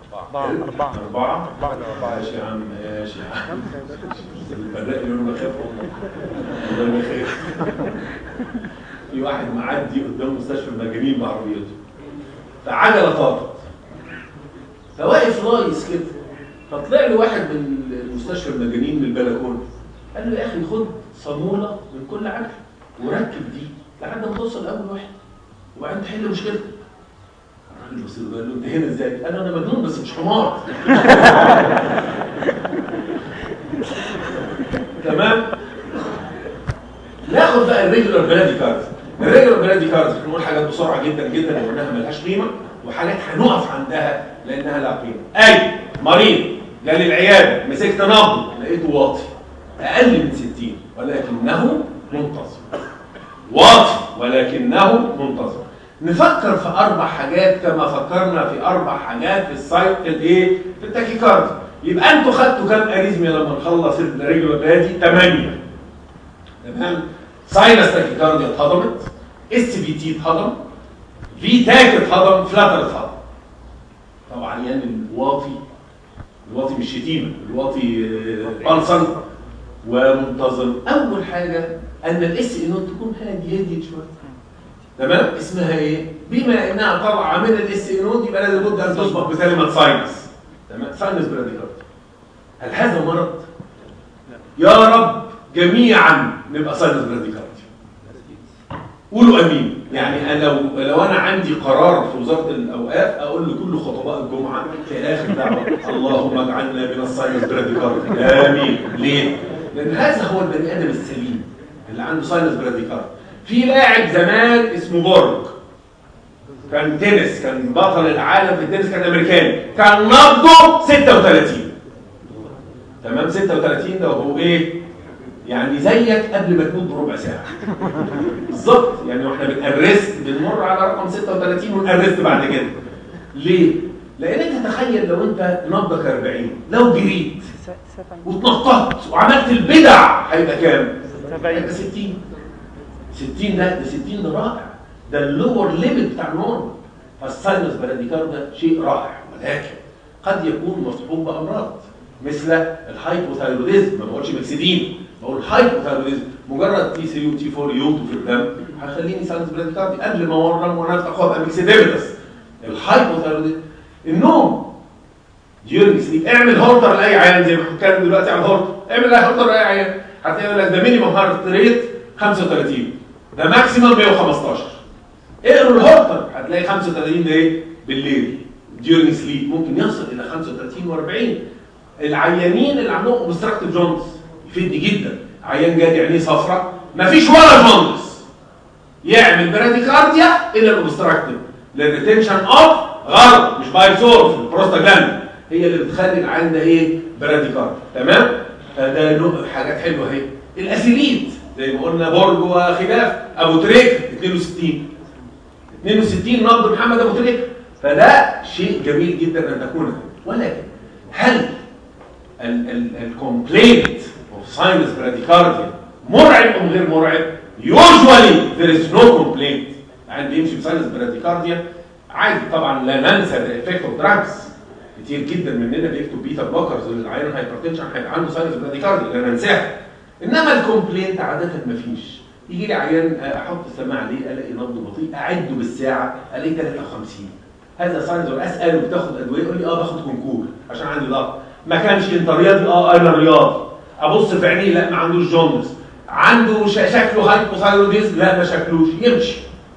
4 ماشي يا عم، ماشي يا عم. البراق يقول له بخاف والله بخاف. في واحد معدي قدام مستشفى المجانين بعربيته، فعجله طارت، فواقف لايص كده، فطلع له واحد من مستشفى المجانين من البلكونه، قال له يا اخي خد صاموله من كل عجله وركب دي لحد ما توصل لاول واحد وبعدين تحل مشكلتك. الراجل بص له قال له انت هنا ازاي؟ قال له انا مجنون بس مش حمار. تمام؟ ناخد بقى الريجولار براديكاردز. الريجولار براديكاردز بنقول حاجات بسرعه جدا جدا لانها ملهاش قيمه، وحاجات هنقف عندها لانها لها قيمه. اي مريض جالي العياده مسكت نبض لقيته واطي اقل من 60 ولكنه منتظم. واطي ولكنه منتظم. نفكر في 4 حاجات كما فكرنا في 4 حاجات في السايت الايه؟ في التاكيكارديا. يبقى انتوا خدتوا كام اريزميا لما نخلص الريجولار برادي؟ 8. تمام؟ ساينس تاكيكارديا اتهضمت، اس في تي اتهضم، في تاك اتهضم، فلاتر اتهضم. طبعا يعني الواطي مش شتيمه، الواطي بالصن ومنتظم. اول حاجه ان الاس انود تكون هاديه شويه. تمام؟ اسمها ايه؟ بما انها طالعه من الاس انود يبقى لازم بد ان تسبق بكلمه ساينس. تمام؟ ساينس براديكارديا. هل هذا مرض؟ يا رب جميعا نبقى ساينس براديكارديا. قولوا امين. يعني انا لو انا عندي قرار في وزاره الاوقاف اقول لكل خطباء الجمعه في اخر دعوه اللهم اجعلنا من الساينس براديكارديا. امين. ليه؟ لان هذا هو البني ادم السليم اللي عنده ساينس براديكارديا. في لاعب زمان اسمه بورج، كان تنس، كان بطل العالم في التنس، كان امريكاني، كان نبضه 36. تمام؟ 36 ده هو ايه؟ يعني زيك قبل ما تموت بربع ساعه بالظبط. يعني واحنا بنقرست بنمر على رقم 36 ونقرست بعد كده. ليه؟ لان انت تخيل لو انت نبضك 40، لو جريت واتنططت وعملت البدع هيبقى كام؟ هيبقى 60. 60 ده 60 ده رائع، ده اللور ليميت بتاع النورمال. فالساينس براديكارديا شيء رائع، ولكن قد يكون مصحوب بامراض مثل الهايبوثايروديزم. ما بقولش مكسدين، بقول هايبوثايروديزم. مجرد تي 3 وتي 4 يوتو في الدم هيخليني ساينس براديكارديا قبل ما اورم ونفتح وابقى مكسديمتس. الهايبوثايروديزم. النوم ديورنج سليب. اعمل هولتر لاي عيان زي ما بنتكلم دلوقتي على الهولتر. اعمل هولتر لاي عيان هتلاقي لك ده مينيمم هارت ريت 35، ده ماكسيمم 115. اقروا الهولتر هتلاقي 35 ده ايه؟ بالليل ديورنج سليب ممكن يصل الى 35 و40. العيانين اللي عندهم اوبستراكتيف جوندس يفيدني جدا. عيان جاي عينيه صفراء مفيش ولا جوندس يعمل براديكارديا الا الاوبستراكتيف، للريتنشن اوف غلط مش بايبسور في البروستاجلاند هي اللي بتخلي العيان ده ايه؟ براديكارديا. تمام؟ ده حاجات حلوه اهي. الاسيليت زي ما قلنا برج وخلاف. ابو تريكه 62 نبض محمد ابو تريكه. فده شيء جميل جدا ان تكون. ولكن هل الكومبلينت اوف ساينس براديكارديا مرعب ام غير مرعب؟ يوجوالي there is no complaint. يعني بيمشي بساينس براديكارديا عادي. طبعا لا ننسى الافكت اوف دراجز. كتير جدا مننا بيكتب بيتا بلوكرز للعيان هايبرتنشن هيبقى عنده ساينس براديكارديا، لا ننساها. انما الكومبلينت عاده مفيش. يجي لي عيان احط السماعه عليه الاقي نبضه بطيء، اعده بالساعه الاقي 53. هذا ساينس. اساله بتاخد ادويه؟ يقول لي باخد كونكور عشان عندي ضغط. ما كانش انت رياضي؟ انا رياضي. ابص في عينيه لا ما عندوش جوندس. عنده شكله هايبوثايروديزم؟ لا ما شكلوش. يمشي.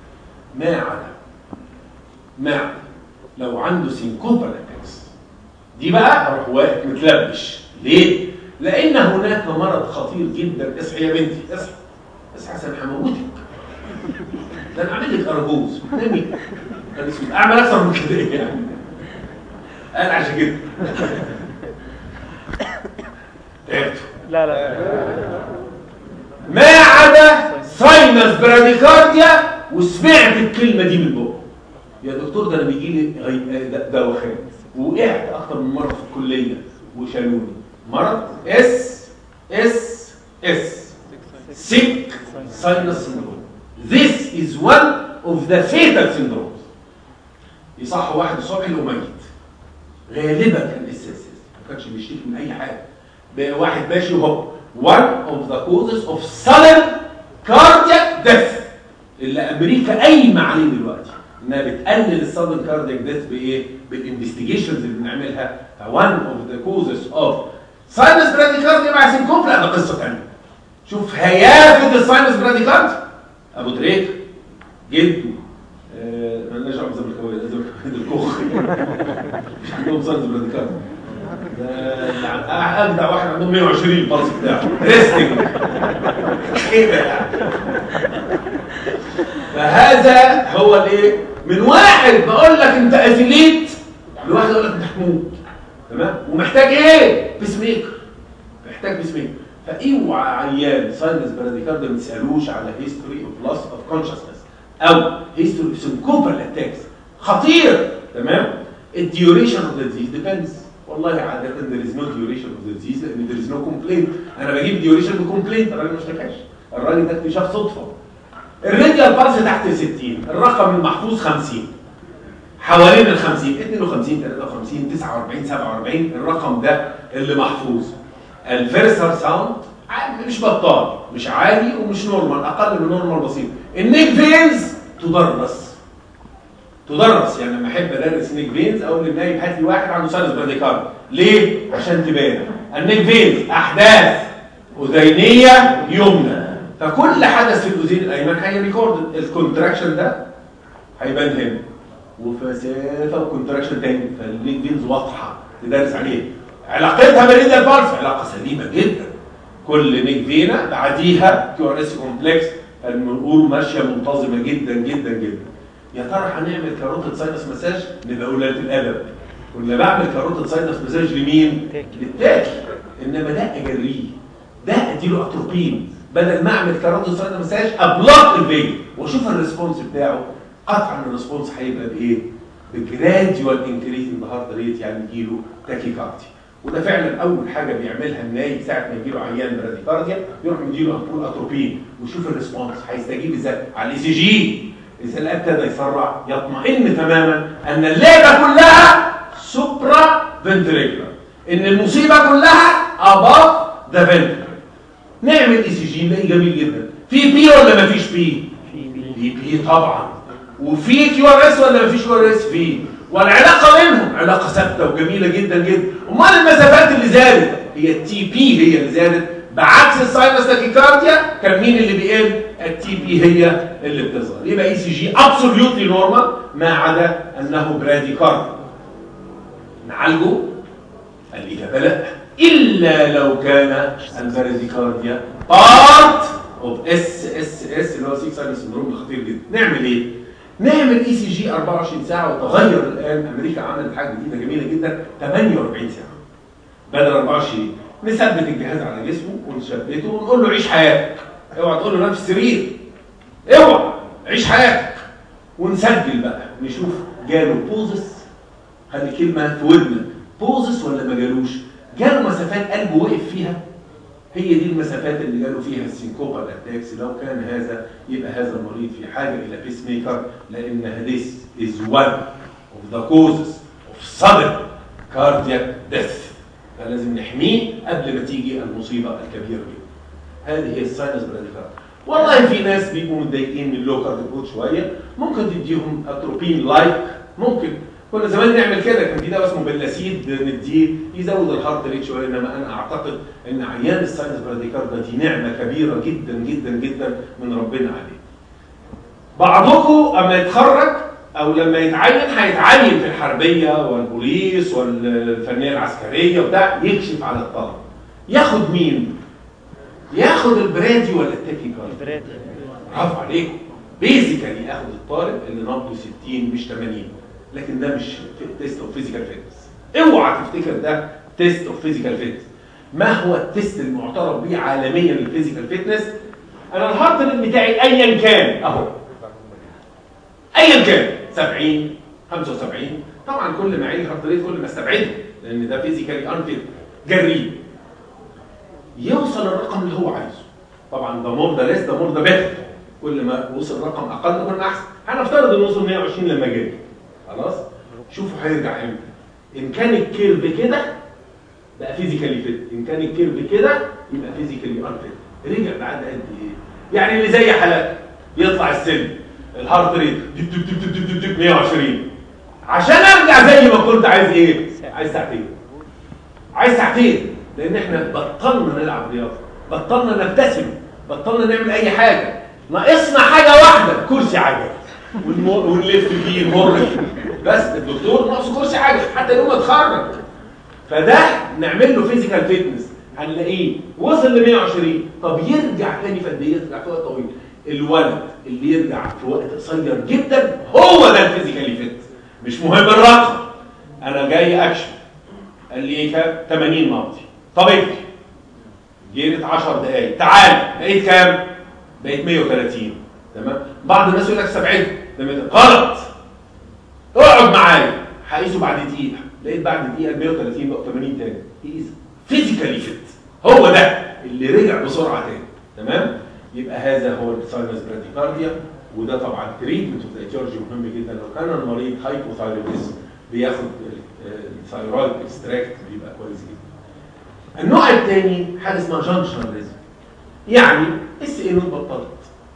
ما عدا لو عنده سينكوبال اتاكس دي بقى اروح واقف متلبش. ليه؟ لان هناك مرض خطير جدا. اصحي يا بنتي، اصحي اصحي عشان هموتك. ده انا اعمل لك ارجوز نامي. اعمل اكثر من كده ايه يعني؟ قال عشان كده تعبت. لا لا ما عدا ساينس براديكارديا وسمعت الكلمه دي من بقه. يا دكتور ده انا بيجي لي دوخان وقعت اكتر من مره في الكليه وشالوني. مرض اس sick sinus syndrome. This is one of the fatal syndromes. يصح واحد الصبح يلاقيه ميت. غالبا كان اساس ما كانش بيشتكي من اي حاجه. واحد ماشي وهو one of the causes of sudden cardiac death اللي امريكا قايمه عليه دلوقتي انها بتقلل السادن كاردياك ديث بايه؟ بالانفستيجيشنز اللي بنعملها. one of the causes of sinus bradycardia مع سينكوب، لا ده قصه ثانيه. شوف هيافه الساينس براديكارديا ابو تريك جده مالناش علاقه بالزملكاويه، لازم الكوخ مش عندهم ساينس براديكارديا. ده اجدع واحد عندهم 120 البلس بتاعه ريستنج كده يعني. فهذا هو الايه؟ من واحد بقول لك انت اثليت لواحد يقول لك انت هتموت. تمام؟ ومحتاج ايه؟ بيس ميكر. محتاج بيس ميكر. فاوعى عيان ساينس براديكارديا ما تسالوش على هيستوري اوف لوس اوف كونشسنس او هيستوري اوف سينكوبال اتاكس. خطير. تمام؟ الديوريشن اوف ذا ديزيز ديبندز. والله عاده there is no duration of the disease لان there is no complaint. انا بجيب ديوريشن بكومبلينت، الراجل ما اشتكاش. الراجل ده اكتشاف صدفه. الراديال بالز تحت 60، الرقم المحفوظ 50، حوالين ال 50 52 53 49 47 الرقم ده اللي محفوظ. الفيرسال ساوند مش بطال، مش عالي ومش نورمال، اقل من نورمال بسيط. النيك فينز تدرس يعني لما احب ادرس نيك فينز اقول للنايب هات لي واحد عنده ساينس براديكارديا. ليه؟ عشان تبان النيك فينز احداث اذينيه يمنى، فكل حدث في الاذين الايمن هيريكورد. الكونتراكشن ده هيبان هنا وفسافه وكونتراكشن تاني، فالنيك فينز واضحه تدرس عليه. علاقتها بالريديال بالز علاقه سليمه جدا. كل نيك فينا بعديها كيو ار اس كومبلكس، الامور ماشيه منتظمه جدا جدا جدا. يا ترى هنعمل كاروتيد ساينس مساج؟ نبقى قلة الادب. كنا بعمل كاروتيد ساينس مساج لمين؟ للتاكل. انما ده اجريه، ده اديله اتروبين، بدل ما اعمل كاروتيد ساينس مساج ابلوك الفيجن واشوف الريسبونس بتاعه. قطعا الريسبونس هيبقى بايه؟ بجراديوال انكريز ان ذا هارت ريت، يعني يجيله تاكيكارديا. وده فعلا اول حاجه بيعملها النايب ساعه ما يجيله عيان براديكارديا، يروح مديله امبول اتروبين ويشوف الريسبونس هيستجيب ازاي. على الاي سي جي اذا الاب ابتدى يسرع يطمئن تماما ان اللعبه كلها سوبرا فنتريكولار، ان المصيبه كلها اباف ذا فنتريكل. نعمل اي سي جي نلاقي جميل جدا. في بي ولا ما فيش بي؟ في بي طبعا. وفي كيو ار اس ولا ما فيش كيو ار اس؟ في. والعلاقه بينهم علاقه ثابته وجميله جدا جدا. امال المسافات اللي زادت هي التي بي هي اللي زادت، بعكس الساينس تاكيكارديا كان مين اللي بيقل؟ التي بي هي اللي بتظهر. يبقى اي سي جي ابسوليوتلي نورمال ما عدا انه براديكارديا. نعالجه؟ الاجابه لا، الا لو كان البراديكارديا بارت اوف اس اللي هو 6 ساينس سندروم الخطير جدا. نعمل ايه؟ نعمل اي سي جي 24 ساعه، وتغير الان امريكا عملت حاجه جديده جميله جدا 48 ساعه بدل 24. نثبت الجهاز على جسمه ونثبته ونقول له عيش حياتك. اوعى تقول له نام في السرير، اوعى عيش حياتك. ونسجل بقى نشوف جاله بوزس، خلي كلمه في ودنك، بوزس ولا ما جالوش؟ جاله مسافات قلبه وقف فيها، هي دي المسافات اللي جاله فيها السينكوبال اتاكس. لو كان هذا يبقى هذا المريض في حاجه الى بيس ميكر، لان this is one of the causes of sudden cardiac death. فلازم نحميه قبل ما تيجي المصيبه الكبيره دي. هذه هي الساينس براديكارديا. والله في ناس بيبقوا متضايقين من اللو كارديو شويه، ممكن تديهم اتروبين لايك، ممكن. كنا زمان نعمل كده، كان في دواء اسمه بلاسيد نديه يزود الهارت ريت شويه. انما انا اعتقد ان عيان الساينس براديكارديا دي نعمه كبيره جدا جدا جدا من ربنا عليه. بعضكم اما يتخرج او لما يتعين هيتعين في الحربيه والبوليس والفنيه العسكريه وبتاع، يكشف على الطلبه. ياخد مين؟ ياخد البرادي ولا التاكيكارديا؟ البرادي. برافو عليكم. بيزيكالي ياخد الطالب اللي نبضه 60 مش 80. لكن ده مش تيست اوف فيزيكال فيتنس. اوعى تفتكر ده تيست اوف فيزيكال فيتنس. ما هو التيست المعترف به عالميا للفيزيكال فيتنس؟ انا الهارت ريت بتاعي ايا كان اهو، ايا كان 70 75. طبعا كل ما اعلي الهارت ريت كل ما استبعده، لان ده فيزيكالي انفيت جريء. يوصل الرقم اللي هو عايزه. طبعا ده مور ده ليس ده مور ده بيتر. كل ما وصل رقم اقل كل ما احسن. هنفترض انه وصل 120 لما جاي. خلاص؟ شوفوا هيرجع امتى. ان كان الكيرف كده بقى فيزيكالي فيت، ان كان الكيرف كده يبقى فيزيكالي انفيت. رجع بعد قد ايه؟ يعني اللي زي حالات يطلع السن الهارت ريت دب دب دب دب دب دب 120 عشان ارجع زي ما كنت عايز ايه؟ عايز ساعتين. عايز ساعتين، لان احنا بطلنا نلعب رياضه، بطلنا نبتسم، بطلنا نعمل اي حاجه. ناقصنا حاجه واحده، كرسي عجل ونلف فيه نمر. بس الدكتور ناقصه كرسي عجل حتى يوم ما اتخرج. فده نعمل له فيزيكال فيتنس، هنلاقيه وصل ل 120. طب يرجع تاني في قد ايه؟ يرجع في وقت طويل. الولد اللي يرجع في وقت قصير جدا هو ده الفيزيكالي فيت. مش مهم الرقم. انا جاي اكشن قال لي كام؟ 80 نبض. طب اكتب جريت 10 دقايق، تعال بقيت كام؟ بقيت 130. تمام؟ بعض الناس يقول لك 70 غلط. اقعد معايا هقيسه بعد دقيقه، لقيت بعد دقيقه 130 بقى 80 تاني. هي فيزيكالي فيت. هو ده اللي رجع بسرعه تاني. تمام؟ يبقى هذا هو الساينس براديكارديا. وده طبعا تريتمنت اوف الايتيولوجي مهم جدا. لو كان المريض هايبوثايرويدزم بياخد الثايرويد اكستراكت بيبقى كويس جدا. النوع الثاني حاجه اسمها جانكشناليزم. يعني اس اي نوت بطلت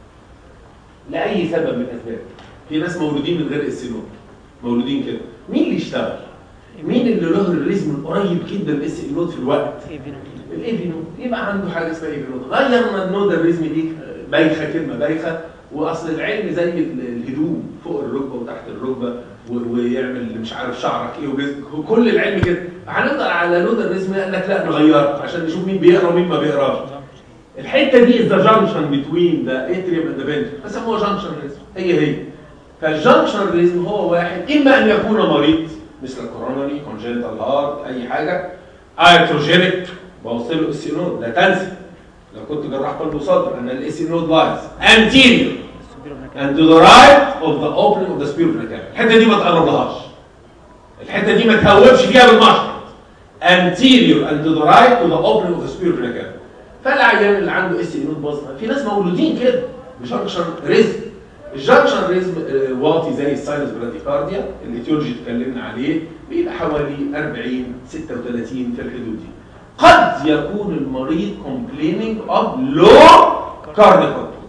لاي سبب من الاسباب. في ناس مولودين من غير اس اي نوت، مولودين كده. مين اللي يشتغل؟ مين اللي له الريزم القريب جدا الاس اي نوت في الوقت؟ الاي في نوت. يبقى عنده حاجه اسمها اي في نوت. غيرنا النود الريزم دي بايخه، كلمه بايخه. واصل العلم زي الهدوم، فوق الركبه وتحت الركبه، ويعمل مش عارف شعرك ايه وجسمك، كل العلم كده. هنفضل على نود الريزم. قال لك لا نغيرها عشان نشوف مين بيقرا ومين ما بيقراش. الحته دي ذا جانكشن بتوين ذا اتريوم اند ذا فنتريكل، بسموها جانكشن ريزم. هي فالجانكشن ريزم هو واحد اما ان يكون مريض مثل الكوروناري كونجنتال هارت اي حاجه ايتروجينيك بوصل له اس نود. لا تنسى لو كنت جراح قلب وصدر ان الاس نود لايز anterior and to the right of the opening of the superior canal. الحته دي ما تقربلهاش، الحته دي ما تهوبش فيها بالمشرط. anterior and to the right of the opening of the superior canal. فالعيان اللي عنده اس نود باظه، في ناس مولودين كده بجانكشن ريزم. الجانكشن ريزم واطي زي الساينس براديكارديا الايتيولوجي اتكلمنا عليه، بيبقى حوالي 40 36 في الحدود دي. قد يكون المريض complaining of low cardiac output.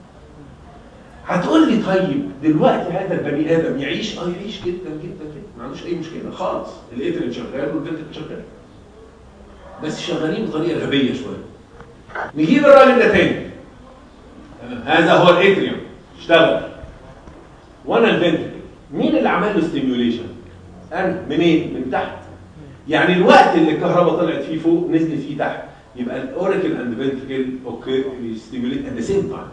هتقول لي طيب دلوقتي هذا البني ادم يعيش؟ يعيش جدا جدا جدا، ما عندوش اي مشكله خالص. الاتريم شغال والفنتريكل شغال، بس شغالين بطريقه غبيه شويه. نجيب الراجل ده تاني. هذا هو الاتريوم اشتغل وانا الفنتريكل. مين اللي عمل له ستيميوليشن؟ انا. منين؟ من تحت. يعني الوقت اللي الكهرباء طلعت فيه فوق نزلت فيه تحت، يبقى الاوريكل اند فنتريكل اوكي ستيميوليت ات ذا سيم تايم.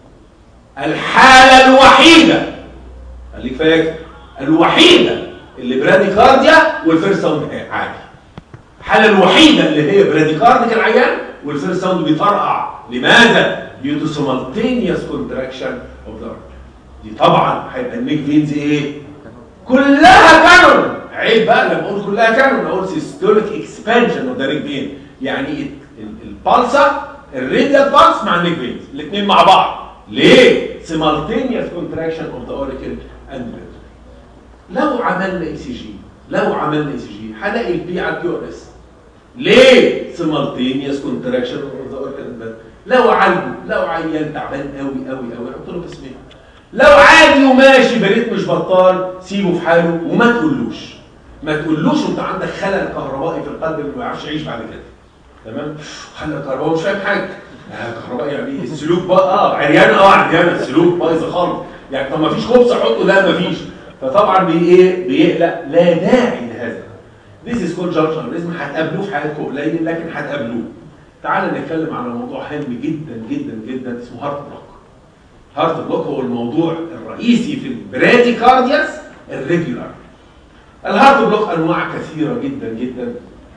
الحاله الوحيده خليك فاكر، الوحيده اللي براديكارديا والفيرست ساوند عادي. الحاله الوحيده اللي هي براديكارديا العيان والفيرست ساوند بيطرقع. لماذا؟ due to simultaneous contraction of the heart. دي طبعا هيبقى النيك فينز ايه؟ كلها كانون. عيب بقى لما اقول كلها كانون اقول سيستوليك اكسبانشن اوف ذا نيك فين. يعني البالسه الراديال بالس مع النيك فينز الاثنين مع بعض. ليه؟ simultaneous contraction of the auricle and ventricle. لو عملنا اي سي جي، هلاقي البي على الكيو ار اس. ليه؟ simultaneous contraction of the auricle and ventricle. لو عيان تعبان قوي حط له بسمين. لو عادي وماشي بريت مش بطال سيبه في حاله وما تقولوش انت عندك خلل كهربائي في القلب اللي ما يعرفش يعيش بعد كده. تمام؟ خلل كهربائي مش فاهم حاجه. كهربائي يعني السلوك بقى عريان السلوك بايظ خالص. يعني طب ما فيش خبز احطه؟ لا ما فيش. فطبعا بيقلق. لا داعي لهذا. This is called junctionalism. هتقابلوه في حياتكم قليل لكن هتقابلوه. تعال نتكلم على موضوع هام جدا جدا جدا اسمه هارت بلوك. هارت بلوك هو الموضوع الرئيسي في البراديكاردياس الريجولار. الهارت بلوك انواع كثيره جدا جدا،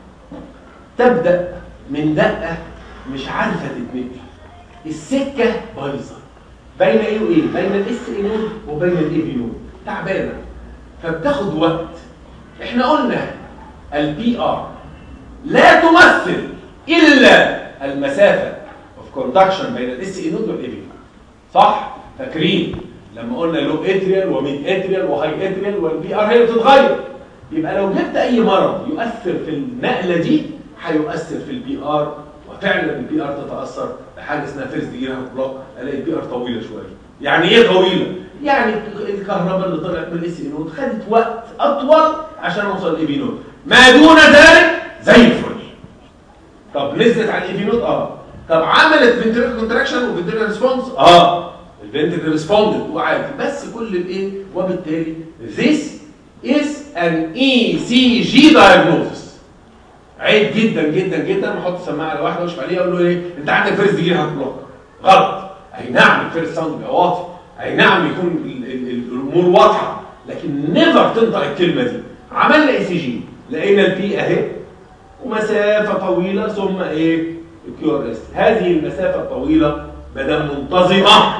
تبدا من دقه مش عارفه تتنقل، السكه بايظه بين ايه وايه؟ بين الاس اي نود وبين الاي في نود، تعبانه فبتاخد وقت. احنا قلنا البي ار لا تمثل الا المسافه اوف كوندكشن بين الاس اي نود والاي في نود، صح؟ فاكرين لما قلنا لو اتريال وميد اتريال وهاي اتريال والبي ار هي بتتغير، يبقى لو جبت اي مرض يؤثر في النقله دي هيؤثر في البي ار، وفعلا البي ار تتاثر بحاجه اسمها فيرست ديجري هارت بلوك. الاقي البي ار طويله شويه. يعني ايه طويله؟ يعني الكهرباء اللي طلعت من الاس اي نود خدت وقت اطول عشان اوصل للاي في نود، ما دون ذلك زي الفل. طب نزلت على الاي في نود؟ طب عملت فنتريكل كونتراكشن وفنتريكل ريسبونس؟ الفنتريكل ريسبوندد وعادي، بس كل الايه؟ وبالتالي this is an ECG diagnosis. عيب جدا جدا جدا نحط سماعه على واحده واشوف عليها اقول له ايه؟ انت عندك فيرست ديجري هارت بلوك. غلط. اي نعم الفيرست ساوند بيبقى واطي، اي نعم يكون الامور واضحه، لكن نيفر تنطق الكلمه دي. عملنا اي سي جي لقينا البي اهي ومسافه طويله ثم ايه؟ الكيو ار اس. هذه المسافه الطويله ما دام منتظمه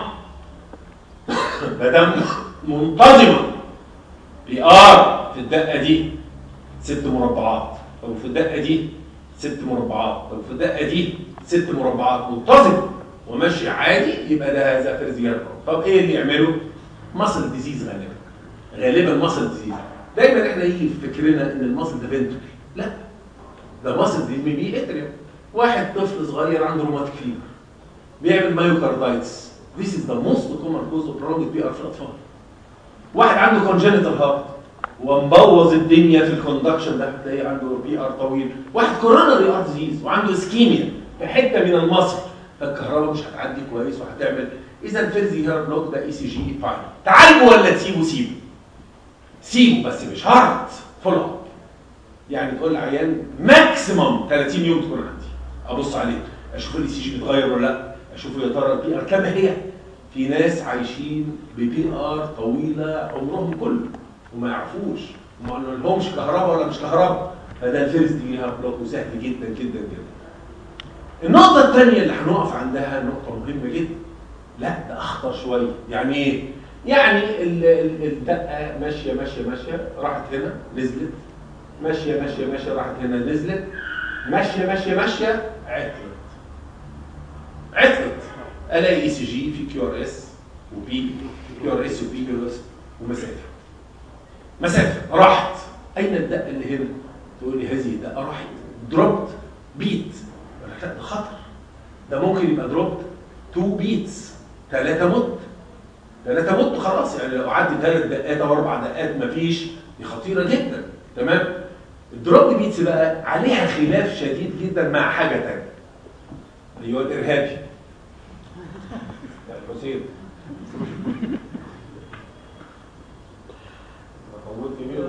ما دام منتظمه بي ار في الدقه دي 6 مربعات، طب في الدقه دي 6 مربعات، طب في الدقه دي 6 مربعات، منتظم وماشي عادي، يبقى ده هذا فيرست ديجري. طب ايه اللي يعمله؟ ماسل ديزيز غالبا ماسل ديزيز. دايما احنا يجي في فكرنا ان الماسل ده فنتري، لا ده ماسل دي بي اتريوم. واحد طفل صغير عنده روماتيك فيبر بيعمل مايوكاردايتس، this is the most common cause of prolonged PR في الاطفال. واحد عنده congenital heart ومبوظ الدنيا في الكوندكشن ده هتلاقيه عنده بي ار طويل. واحد كوروناري ارت ديزيز وعنده اسكيميا في حته من المصل، فالكهرباء مش هتعدي كويس وهتعمل. اذا فيرست ديجري بلوك ده اي سي جي فاين. تعالجه ولا تسيبه؟ سيبه بس مش هارت فول اب. يعني تقول للعيان ماكسيمم 30 يوم تكون عندي، ابص عليه اشوف الاي سي جي بيتغير ولا لا، اشوف يا ترى البي ار كما هي. في ناس عايشين ببي ار طويله عمرهم كله وما يعرفوش وما لهمش كهرباء ولا مش كهرباء، فده الفيرست ديجري بلوك وسهل جدا جدا جدا. النقطه الثانيه اللي هنقف عندها نقطه مهمه جدا، لا ده اخطر شويه. يعني ايه؟ يعني الدقه ماشيه ماشيه ماشيه راحت هنا نزلت، ماشيه ماشيه ماشيه راحت هنا نزلت، ماشيه ماشيه ماشيه عطلت. الاقي اي سي جي في كيو ار اس وبي كيو ار اس وبي كيو ار اس ومسافه راحت. اين الدقه اللي هنا؟ تقول لي هذه الدقه راحت دروبت بيت. لا ده خطر، ده ممكن يبقى دروبت 2 بيتس، 3 مت خلاص. يعني لو عدي 3 دقات او 4 دقات مفيش، دي خطيره جدا. تمام؟ الدروب بيتس بقى عليها خلاف شديد جدا مع حاجه ثانيه، اللي هو الارهابي. يا حسين طولت بيه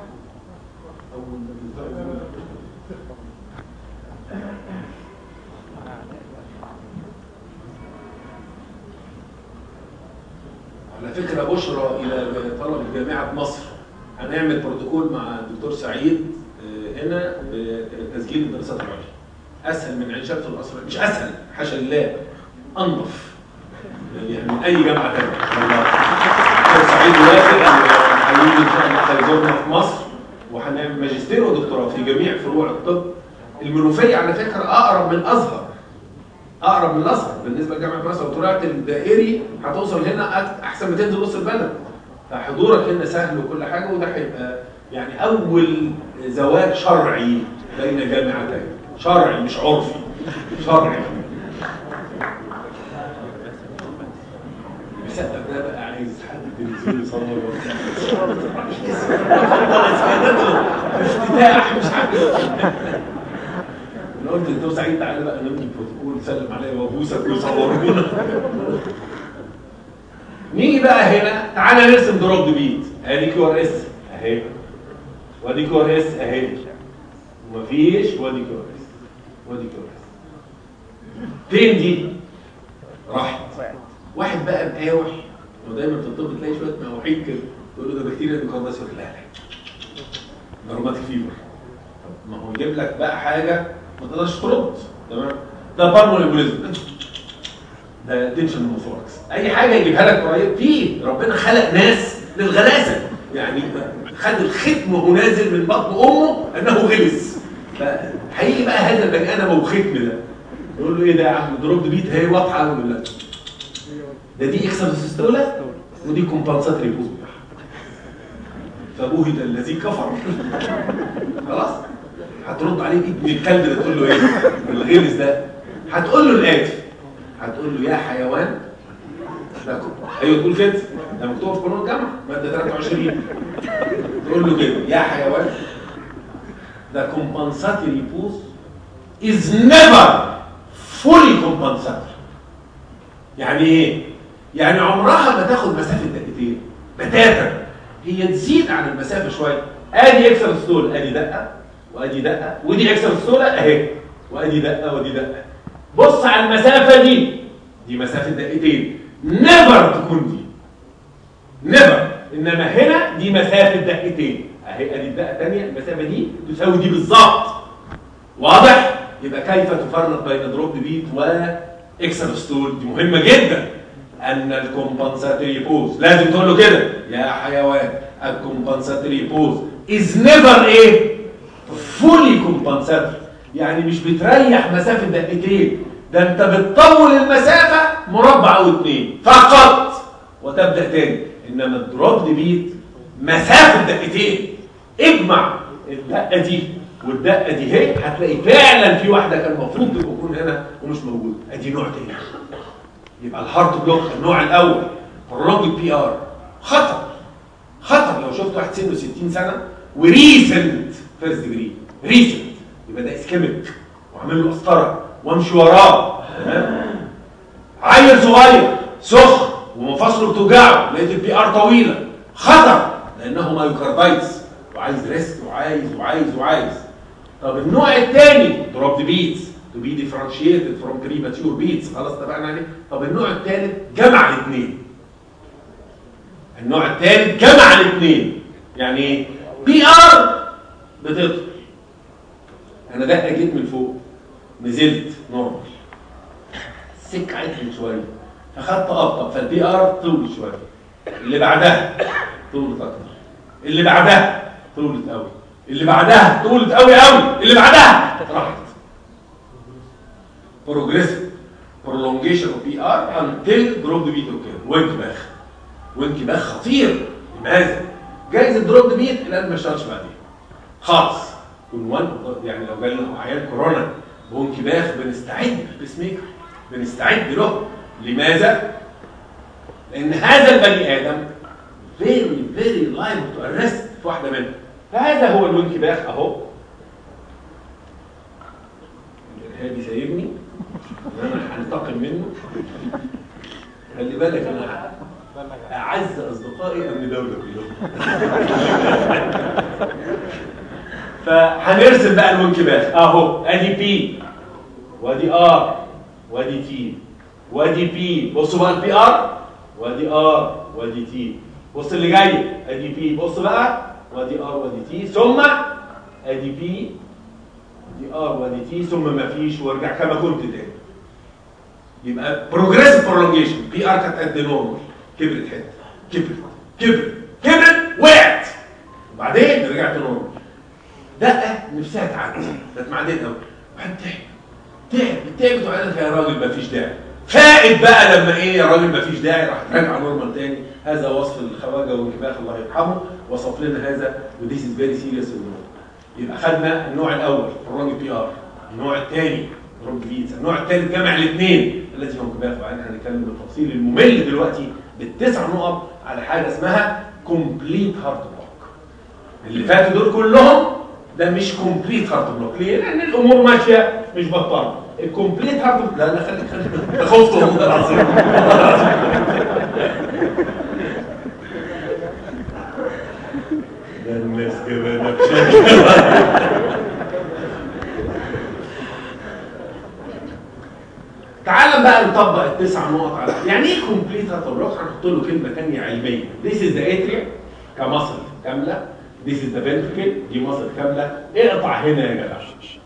على فكره بشرى الى طلبه جامعه مصر، هنعمل بروتوكول مع الدكتور سعيد هنا بتسجيل الدراسات العليا. اسهل من عين شمس والاسرى، مش اسهل حاشا لله، انظف يعني من اي جامعه ثانيه. الدكتور سعيد وافق هيجي ان شاء الله هيزورنا في مصر، وهنعمل ماجستير ودكتوراه في جميع فروع الطب. المنوفيه على فكره اقرب من الازهر، اقرب من الازهر بالنسبه لجامعه مصر. لو طلعت الدائري هتوصل هنا احسن ما تنزل وسط البلد، فحضورك هنا سهل وكل حاجه. وده هيبقى يعني اول زواج شرعي بين جامعتين، شرعي مش عرفي، شرعي. المسقف ده بقى عايز حد تلفزيون يصور افتتاح مش عارف. انا قلت للدكتور سعيد تعالى بقى نمضي بروتوكول، سلم عليا وابوسك ويصورونا. نيجي بقى هنا، تعالى نرسم دروب بيت. ادي كيو ار اس اهي، وادي كيو ار اس اهي، ومفيش، وادي كيو ار اس، وادي كيو ار اس. فين دي؟ راحت. واحد بقى مقاوح، ودايما في الطب تلاقي شويه مقاوحين كده تقول له ده بكتيريا ميكوباس، يقول لا ده روماتيك فيبر. طب ما هو يجيب لك بقى حاجه ما تقدرش ترد، تمام؟ ده بالمونري امبوليزم، ده تنشن الموثوركس، اي حاجه يجيبها لك قريب. فيه ربنا خلق ناس للغلاسه، يعني خد الختم وهو نازل من بطن امه انه غلس. فهيجي بقى هذا البني ادم ابو ختم ده يقول له ايه ده يا عم؟ دروب بيت هي واضحه ولا لا؟ ده دي اكسابوسيستولا ودي كومبنساتري بوز بتاعها. فابوه ده الذي كفر. خلاص؟ هترد عليه ابن الكلب ده تقول له ايه؟ الغلس ده هتقول له الاتي، هتقول له يا حيوان، ايوه تقول كده، ده مكتوب في قانون الجامعه ماده 23. تقول له كده يا حيوان، the compensatory pose is never fully compensatory. يعني ايه؟ يعني عمرها ما تاخد مسافه دقيقتين بتاتا، هي تزيد عن المسافه شويه. ادي اكسابوسيستولا، ادي دقه وادي دقه، ودي اكسابوسيستولا اهي، وادي دقه ودي دقه. بص على المسافه دي مسافه دقيقتين، نيفر تكون دي، نيفر. انما هنا دي مسافه دقيقتين اهي، ادي الدقه الثانيه، المسافه دي تساوي دي بالظبط. واضح؟ يبقى كيف تفرق بين دروب بيت واكسابوسيستول؟ دي مهمه جدا. ان الكومبنساتوري بوز لازم تقول له كده يا حيوان، الكومبنساتوري بوز از نيفر ايه؟ فولي كومبنساتوري. يعني مش بتريح مسافه دقيقتين، ده انت بتطول المسافه مربع او اتنين فقط وتبدا تاني. انما الدروب بيت مسافه دقيقتين. اجمع الدقه دي والدقه دي هي، هتلاقي فعلا في واحده كان المفروض تكون هنا ومش موجوده. ادي نوع تاني. يبقى الهارت بلوك النوع الاول prolonged بي ار خطر. خطر لو شفت واحد سنه 60 سنه وريسنت فيرست ديجري، ريسنت، يبقى ده اسكيميك وعامل له قسطره وامشي وراه. عيل صغير سخن ومفاصله بتوجعه، لقيت البي ار طويله، خطر لانه مايوكاردايتس وعايز ريست وعايز. طب النوع الثاني دروب بيتس to be differentiated from premature beats، خلاص اتفقنا عليه. طب النوع الثالث جمع الاثنين. النوع الثالث جمع الاثنين، يعني ايه؟ بي ار بتطول، انا دقه جيت من فوق نزلت نورمال، السكه عدلت شويه فخدت ابطا، فالبي ار طولت شويه، اللي بعدها طولت اكتر، اللي بعدها طولت قوي، اللي بعدها طولت قوي اللي بعدها راحت. progressive prolongation of PR until drop the beat occur. وانكباخ خطير. لماذا؟ جايز الدروب بيت الان ما اشتغلش بعدين خالص. يعني لو جالنا عيان كورونا بانكباخ بنستعد بيس ميكر، بنستعد له. لماذا؟ لان هذا البني ادم very liable to arrest في واحده منهم. فهذا هو الانكباخ اهو. الارهابي سايبني انا هنتقم منه. خلي بالك انا اعز اصدقائي امن دوله كلهم. فهنرسم بقى الانكباخ اهو. ادي بي وادي ار وادي تي وادي بي. بصوا بقى البي ار وادي ار وادي تي. بص اللي جاي ادي بي، بص بقى وادي ار وادي تي، ثم ادي بي دي ار وادي تي، ثم ما فيش وارجع كما كنت تاني. يبقى بروجريسيف برولونجيشن. بي ار كانت قد نورمال، كبرت حته، كبرت وقعت، وبعدين رجعت نورمال. دقه نفسها تعدي، كانت معديه قوي، واحد تعبت وقالت يا راجل ما فيش داعي. فائد بقى لما ايه يا راجل ما فيش داعي، راح ترجع نورمال تاني. هذا وصف الخواجه والانكباخ الله يرحمه، وصف لنا هذا وذيس از فيري سيريس. يبقى خدنا النوع الاول برولونج بي ار، النوع الثاني دروب بيتس، النوع الثالث جمع الاثنين الذي هو انكباخ. وبعدين هنتكلم بالتفصيل الممل دلوقتي بالتسع نقط على حاجه اسمها كومبليت هارت بلوك. اللي فاتوا دول كلهم ده مش كومبليت هارت بلوك. ليه؟ لان الامور ماشيه مش بطاله. الكومبليت هارت بلوك لا خليك ده خفت والله العظيم. ده الناس كمان بقى نطبق التسع نقط على يعني ايه كومبليت هارت بلوك؟ هنحط له كلمه ثانيه علميه. This is the atria كمصل كامله. This is the ventricle دي مصل كامله. اقطع هنا يا جدع.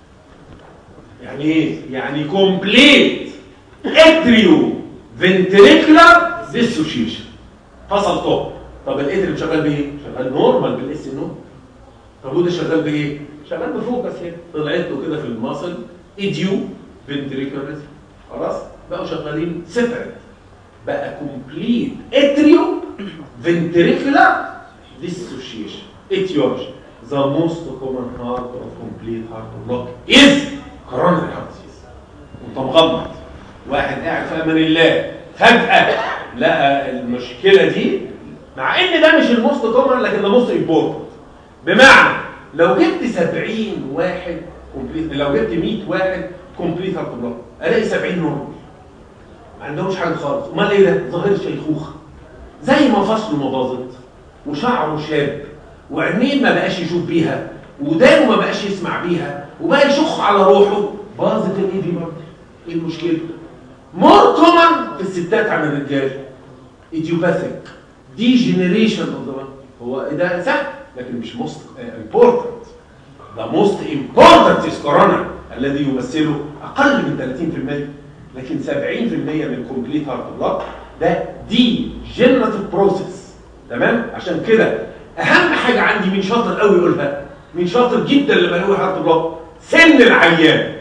يعني ايه؟ يعني كومبليت اتريو فنتريكولار ديسوشيشن. فصل طب. طب الاتريوم شغال بايه؟ شغال نورمال بالاس نو. طب وده شغال بايه؟ شغال بفوكس هنا. طلعت له كده في المصل ايديو فنتريكولار. خلاص؟ بقوا شغالين سيبريت. بقى كومبليت اتريو فنتريكولار ديسوشيشن. etiology. The most common heart of complete heart block is coronary heart disease. وانت مغمض واحد قاعد في امان الله فجأة لقى المشكلة دي، مع ان ده مش الموست كومن لكن ده موست امبورتنت. بمعنى لو جبت 70 واحد كومبليت، لو جبت 100 واحد كومبليت هارت بلوك الاقي 70 نورمال ما عندهمش حاجه خالص. امال ايه ده؟ ظاهر شيخوخه، زي ما فصله ما باظت وشعره شاب وعينين ما بقاش يشوف بيها ودانه ما بقاش يسمع بيها وبقى يشخ على روحه. باظت الايه دي برضه؟ ايه المشكله؟ مور كومن في الستات عن الرجال. ايديوباثيك ديجنريشن اوف ذا. هو ده سهل لكن مش موست امبورتنت. ذا موست امبورتنت از كورونا الذي يمثله اقل من 30%، لكن 70% من كومبليت هارت بلوك ده دي جنراتيف بروسيس. تمام؟ عشان كده اهم حاجه عندي مين شاطر قوي يقولها، مين شاطر جدا لما يقول هارت بلوك؟ سن العيان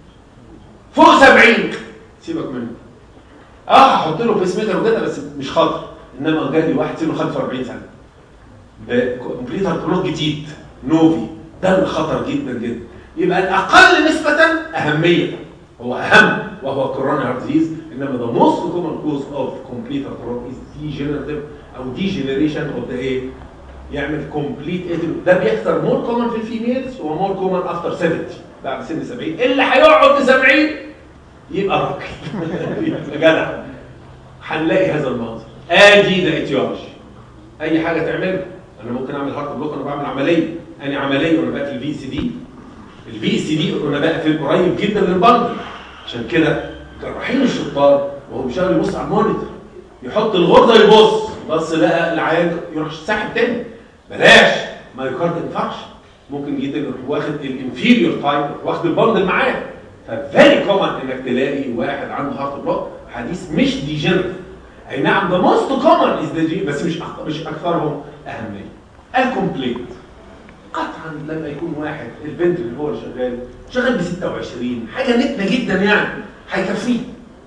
فوق 70 سيبك منه. هحط له بيس ميكر وكده بس مش خطر. انما جالي واحد سنه 45 سنه بكومبليت هارت بلوك جديد نوفي، ده اللي خطر جدا جدا. يبقى الاقل نسبه اهميه هو اهم وهو كورونا هارت ديزيز. انما ذا موست كومن كوز اوف كومبليت هارت بلوك از ديجنراتيف او ديجنريشن اوف ذا ايه؟ يعمل كومبليت ده بيحصل مور كومن في الفيميلز ومور كومن افتر 70 بعد سن 70. اللي هيقعد ل 70 يبقى راجل يبقى جدع. هنلاقي هذا المنظر. ادي ده ايتيولوجي. اي حاجه تعملها. انا ممكن اعمل هارت بلوك وانا بعمل عمليه. انا عمليه وانا بقى في الفي سي دي. الفي سي دي وانا بقى في قريب جدا للبنك. عشان كده جراحين الشطار وهو بيشتغل يبص على المونيتور يحط الغرزه يبص بس لقى العيان يروح ساحب تاني. بلاش مايوكارد انفاركشن. ممكن جدا يروح واخد الانفيريور تايب واخد البندل معاه. ففيري كومن انك تلاقي واحد عنده هارت بلوك حديث مش ديجنريتيف. اي نعم ده موست كومن از بس مش اكثرهم اهميه. الكومبليت قطعا لما يكون واحد البنت اللي هو شغال ب 26 حاجه نتنه جدا يعني هيكفيه.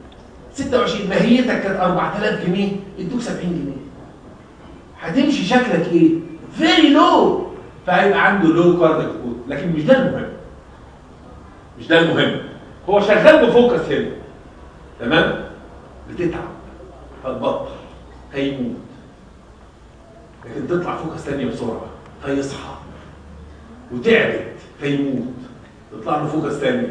26 ماهيتك كانت 4000 جنيه ادوك 70 جنيه. هتمشي شكلك ايه؟ فيري لو. فهيبقى عنده لو كاردياك اوت. لكن مش ده المهم. مش ده المهم. هو شغال بفوكس هنا. تمام؟ بتتعب فتبطل هيموت. لكن تطلع فوكس ثانيه بسرعه فيصحى. وتعبت فيموت. تطلع له فوكس ثانيه.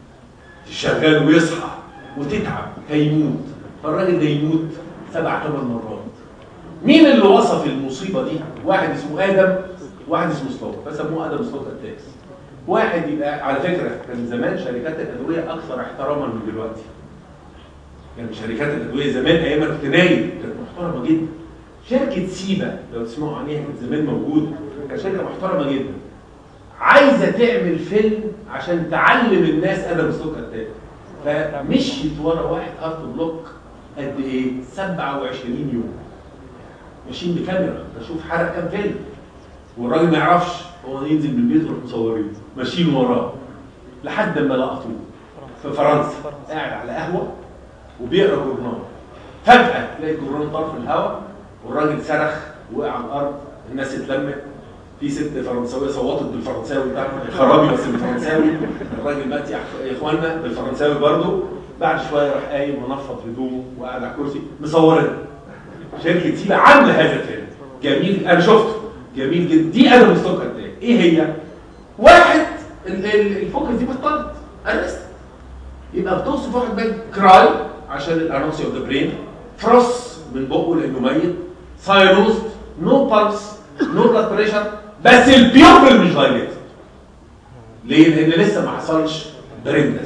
تشغل ويصحى وتتعب فيموت. فالراجل ده يموت 7 8 مرات. مين اللي وصف المصيبه دي؟ واحد اسمه ادم واحد اسمه سلوك. فسموه ادم سلوك اتاكس. واحد يبقى على فكره كان زمان شركات الادويه اكثر احتراما من دلوقتي. يعني شركات الادويه زمان ايام كنت نايم كانت محترمه جدا. شركه سيبا لو تسمعوا عنيها كانت زمان موجوده، كانت شركه محترمه جدا. عايزه تعمل فيلم عشان تعلم الناس ادم سلوك اتاكس. فمشيت ورا واحد هارت بلوك قد ايه؟ 27 يوم. ماشيين بكاميرا بشوف حرق كام فيلم. والراجل ما يعرفش هو ينزل من البيت يروح مصورين ماشيين وراه لحد ما لقطوه في فرنسا قاعد على قهوه وبيقرا جورنال. فجاه تلاقي الجورنال طار في الهواء والراجل صرخ وقع على الارض. الناس اتلمت. في ست فرنساويه صوتت بالفرنساوي بتاعها خرابي بس بالفرنساوي. الراجل مات يا اخوانا بالفرنساوي برضه. بعد شويه راح قايم ونفض هدومه وقعد على الكرسي مصورين. شركه سيبا عامله هذا الفيلم جميل. انا شفته جميل جدا. دي ادم ستوك اتاك. ايه هي؟ واحد الفوكس دي بطلت ارست. يبقى بتوصف واحد بين كراي عشان الانوسي اوف ذا برين، فروس من بقه لانه ميت، ساينوز، نو بالس، نو بلاد بريشر، بس البيوبل مش دايليتد. ليه؟ لان لسه ما حصلش برين ديث.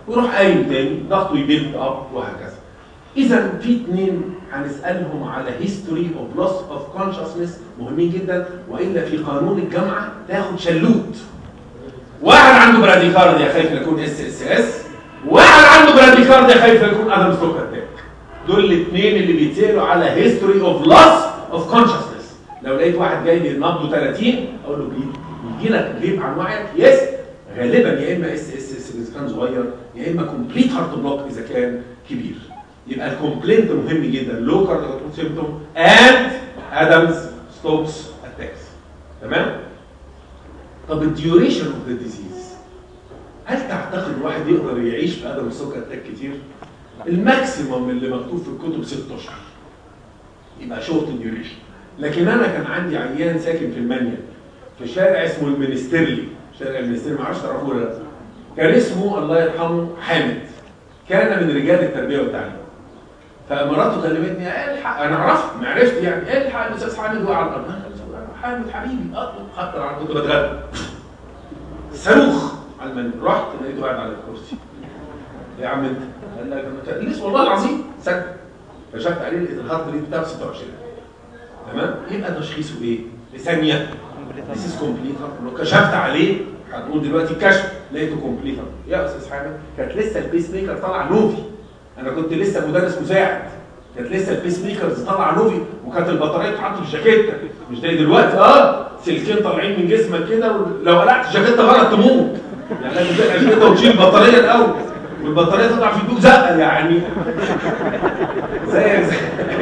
ويروح قايم تاني ضغطه يبيلد اب وهكذا. اذا في اثنين هنسالهم على هيستوري اوف لوس اوف كونشسنس مهمين جدا، والا في قانون الجامعه تاخد شلوت. واحد عنده براديكارديا خايف يكون اس، واحد عنده براديكارديا خايف يكون ادم ستوك اتاك. دول الاثنين اللي بيتسالوا على هيستوري اوف لوس اوف كونشسنس. لو لقيت واحد جاي لي نبضه 30 اقول له بيجي لك غيب عن وعيك؟ يس، غالبا يا اما اس اذا كان صغير، يا اما كومبليت هارت بلوك اذا كان كبير. يبقى الكومبلينت مهم جدا، لو كاردياك سيمبتوم اند ادمز ستوكس اتاكس. تمام؟ طب الديوريشن اوف ذا ديزيز، هل تعتقد واحد يقدر يعيش في ادم ستوك اتاك كتير؟ الماكسيموم اللي مكتوب في الكتب 6 اشهر. يبقى شورت ديوريشن. لكن انا كان عندي عيان ساكن في المنيا في شارع اسمه المنسترلي، شارع المنسترلي ما اعرفش تعرفوه ولا لا. كان اسمه الله يرحمه حامد، كان من رجال التربيه والتعليم. فمراته كلمتني الحق، انا عرفت ما عرفت يعني الحق الاستاذ حامد وقع على الارض. حامد حبيبي اطلب خدت على كنت بتغدى صاروخ على المنيا، رحت لقيته قاعد على الكرسي. يا عم انت قال لك لسه والله العظيم سكت. كشفت عليه لقيت الهارت ريت بتاعه 26. تمام؟ يبقى تشخيصه ايه؟ لثانيه This is complete. كشفت عليه هتقول دلوقتي الكشف لقيته كومبليت. يا استاذ حامد كانت لسه البيس ميكر طالع نوفي، انا كنت لسه مدرس مساعد، كانت لسه البيس ميكرز طالع نوفي، وكانت البطاريه بتتحط في الجاكيته مش زي دلوقتي سلكين طالعين من جسمك كده، ولو قلعت الجاكيته غلط تموت. يعني لازم تقلع الجاكيته وتشيل البطاريه الاول، والبطاريه تطلع في الدوق زقه يعني زي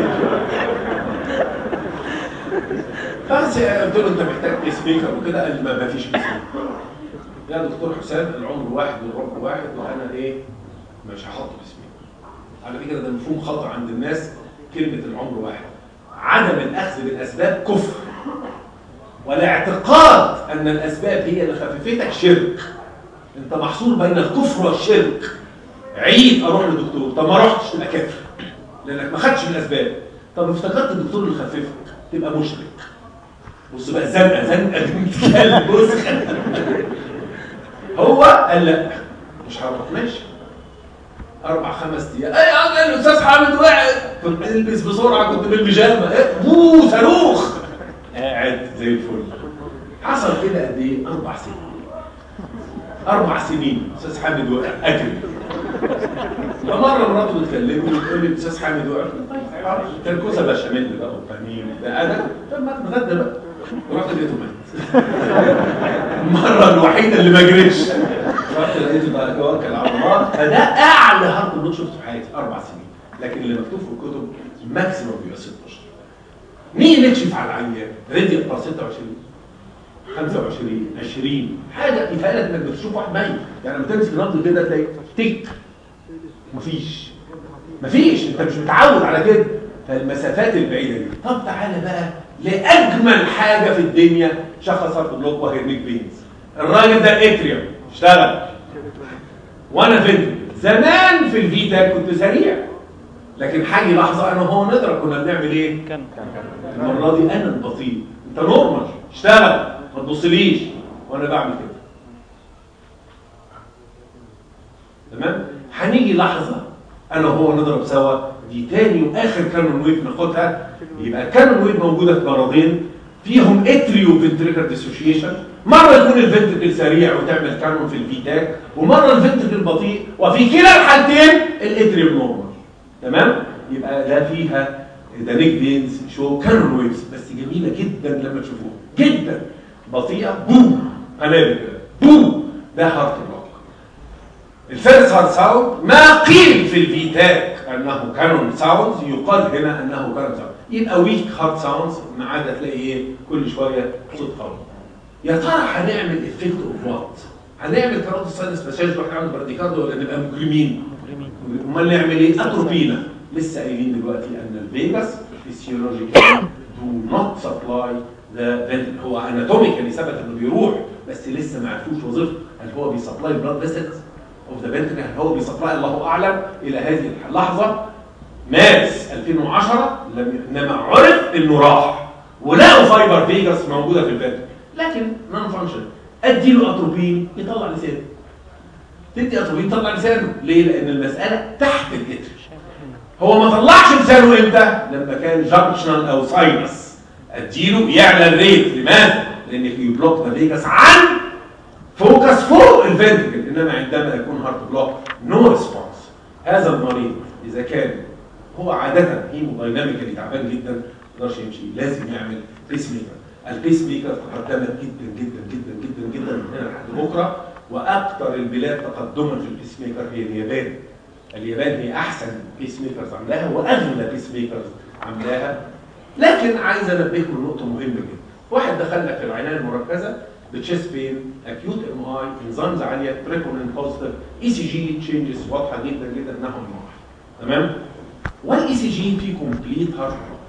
بس قلت له انت محتاج بيس ميكر وكده، قال لي ما فيش بيس ميكر يا دكتور حسام، العمر واحد والرب واحد، وانا مش هحط بيس ميكر. على فكره ده مفهوم خطا عند الناس، كلمه العمر واحد. عدم الاخذ بالاسباب كفر، والاعتقاد ان الاسباب هي اللي خففتك شرك. انت محصور بين الكفر والشرك. عيب اروح للدكتور، طب ما رحتش تبقى كافر لانك ما خدتش بالاسباب. طب افتكرت الدكتور اللي خففك تبقى مشرك. بص بقى زنقه بنت كلب. بص هو قال لا مش هروح، ماشي 4-5 ايام. قال الاستاذ حامد وقع، كنت البس بسرعه، كنت بالبيجامه، صاروخ قاعد زي الفل. حصل كده قد ايه؟ 4 سنين. 4 سنين استاذ حامد وقع اجري. فمره مراته بتكلمني وتقول لي الاستاذ حامد وقع، طيب كان كوسه بشاميل بقى وبانيه ده انا طب ما اتغدى بقى. رحت لقيته مات. المره الوحيده اللي ما جريتش رحت لقيته بقى توكل على الله. فده اعلى هارت بلوك شفته في حياتي 4 سنين. لكن اللي مكتوب في الكتب ماكسيموم بيبقى 6 اشهر. مين يكشف على العيان؟ راديو بتاع 26 25 20 حاجه يتهيألك انك بتشوف واحد ميت. يعني لما تمسك نبض كده تلاقي تك مفيش، انت مش متعود على كده. فالمسافات البعيده دي. طب تعالى بقى لاجمل حاجه في الدنيا، شخص هارت بلوك وهيرنيك بينز. الراجل ده اتريوم اشتغل وانا فين زمان في الفيتا كنت سريع، لكن حاجه لحظه انا وهو نضرب. كنا بنعمل ايه؟ المره دي انا البطيء، انت نورمال اشتغل ما تبصليش وانا بعمل كده. تمام؟ هنيجي لحظه انا وهو نضرب سوا، دي تاني واخر كانون ويف ناخدها. يبقى الكانون ويف موجوده في مرضين فيهم اتريو فنتريكال ديسوشيشن، مره يكون الفنتريكل سريع وتعمل كانون في الفيتاك، ومره الفنتريكل بطيء، وفي كلا الحالتين الاتريو نورمال. تمام؟ يبقى ده فيها ده نيك بينز شو كانون ويفز، بس جميله جدا لما تشوفوها جدا. بطيئه بوم قنابل بوم، ده هارت بلوك. الفيرست هارت ساوند ما قيل في الفيتاك انه كانون ساوند، يقال هنا انه كانون ساوند. يبقى ويك هارت ساوندز ما عدا تلاقي ايه كل شويه صوت قوي. يا ترى هنعمل افكت اوف وات؟ هنعمل كاروت ساينس باساج واحنا عامل براديكاردو ولا نبقى مجرمين؟ امال نعمل ايه؟ اتروبينا. لسه قايلين دلوقتي ان الفيجاس فيسيولوجيكالي دو نوت سبلاي ذا فنتريكل. هو اناتوميكالي ثبت انه بيروح، بس لسه ما عرفوش وظيفته. هل هو بيسبلاي بلاد فيسلز اوف ذا فنتريكل؟ هل هو بيسبلاي؟ الله اعلم. الى هذه اللحظه مارس 2010 انما عرف انه راح ولقوا فايبر فيجاس موجوده في الفنتريكل، لكن نون فانكشن. اديله اتروبين يطلع لسانه. تدي اتروبين يطلع لسانه. ليه؟ لان المساله تحت الاتر. هو ما طلعش لسانه امتى؟ لما كان جانكشنال او ساينس، اديله يعلى الريت. لماذا؟ لان يبلوك ذا فيجاس عن فوكس فوق الفنتركل. انما عندما يكون هارت بلوك نو ريسبونس، هذا المريض اذا كان هو عاده هيمودايناميكالي تعبان جدا ما يقدرش يمشي، لازم يعمل بيس ميكر. البيس ميكر تقدمت جدا جدا جدا جدا جدا من هنا لحد بكره، واكثر البلاد تقدما في البيس ميكر هي اليابان. اليابان هي احسن بيس ميكرز عاملاها واغلى بيس ميكرز عاملاها. لكن عايز انبهكم لنقطه مهمه جدا. واحد دخل لك في العنايه المركزه بتشيست بين، اكيوت ام اي، انزيمز عاليه، تريبونين بوزيتيف، اي سي جي تشينجز واضحه جدا جدا انها ام اي. تمام؟ والاي سي جي في كومبليت هارت بلوك.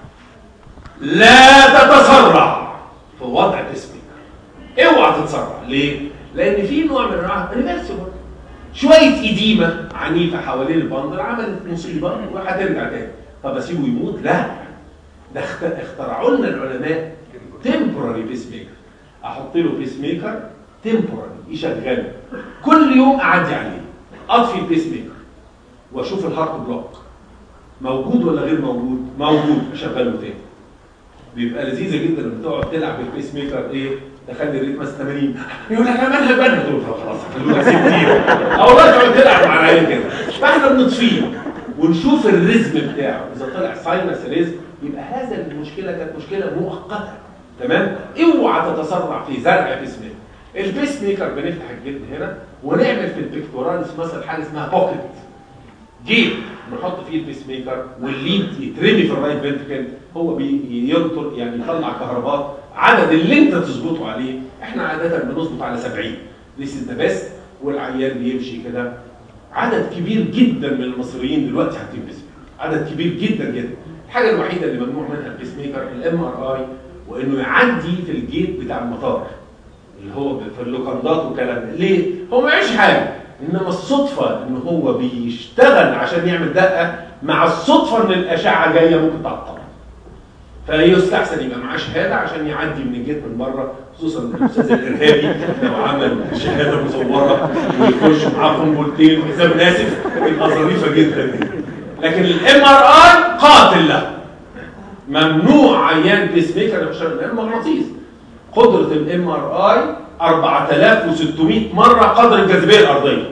لا تتسرع في وضع بيس ميكر. اوعى تتسرع. ليه؟ لان في نوع من انواع ريفرسبل، شويه اديمه عنيفه حوالين البندر عملت مصيبه وهترجع تاني. طب اسيبه يموت؟ لا، ده اخترعوا لنا العلماء تمبوراري بيس ميكر. احط له بيس ميكر تمبوراري يشغله كل يوم، اعدي عليه اطفي البيس ميكر واشوف الهارت بلوك موجود ولا غير موجود. موجود، اشغله تاني. بيبقى لذيذه جدا لما تقعد تلعب بالبيس ميكر. ايه؟ تخلي الريتم 80. يقول لك انا مالها تقول خلاص خلونا 60. او والله تقعد تلعب مع العيال كده. فاحنا بنطفيه ونشوف الريزم بتاعه. اذا طلع ساينس ريزم يبقى هذا المشكله كانت مشكله مؤقته. تمام؟ اوعى تتسرع في زرع بيس ميكر. البيس ميكر بنفتح الجلد هنا ونعمل في البيكتوراليس مثلا حاجه اسمها بوكيت جيب، نحط فيه البيس ميكر والليد يترمي في الرايت فنتركل. هو بينطر يعني يطلع كهربات عدد اللي انت تظبطه عليه. احنا عاده بنظبط على 70. This is the best. والعيان بيمشي كده. عدد كبير جدا من المصريين دلوقتي حاطين بيس ميكر، عدد كبير جدا جدا. الحاجه الوحيده اللي ممنوع منها البيس ميكر الام ار اي، وانه يعدي في الجيت بتاع المطار اللي هو في اللوكندات وكلام ده. ليه؟ هو ما يعيش حاجه، انما الصدفه ان هو بيشتغل عشان يعمل دقه، مع الصدفه ان الاشعه جايه ممكن تعطل. فيستحسن يبقى معاه شهاده عشان يعدي من الجيت من بره، خصوصا الاستاذ الارهابي لو عمل شهاده مزوره ويخش معاه قنبلتين حساب ناسف يبقى ظريفه جدا. لكن الام ار اي قاتل له. ممنوع عيان بيس ميكر يخش المغناطيس. قدره الام ار اي 4600 مره قدر الجاذبيه الارضيه.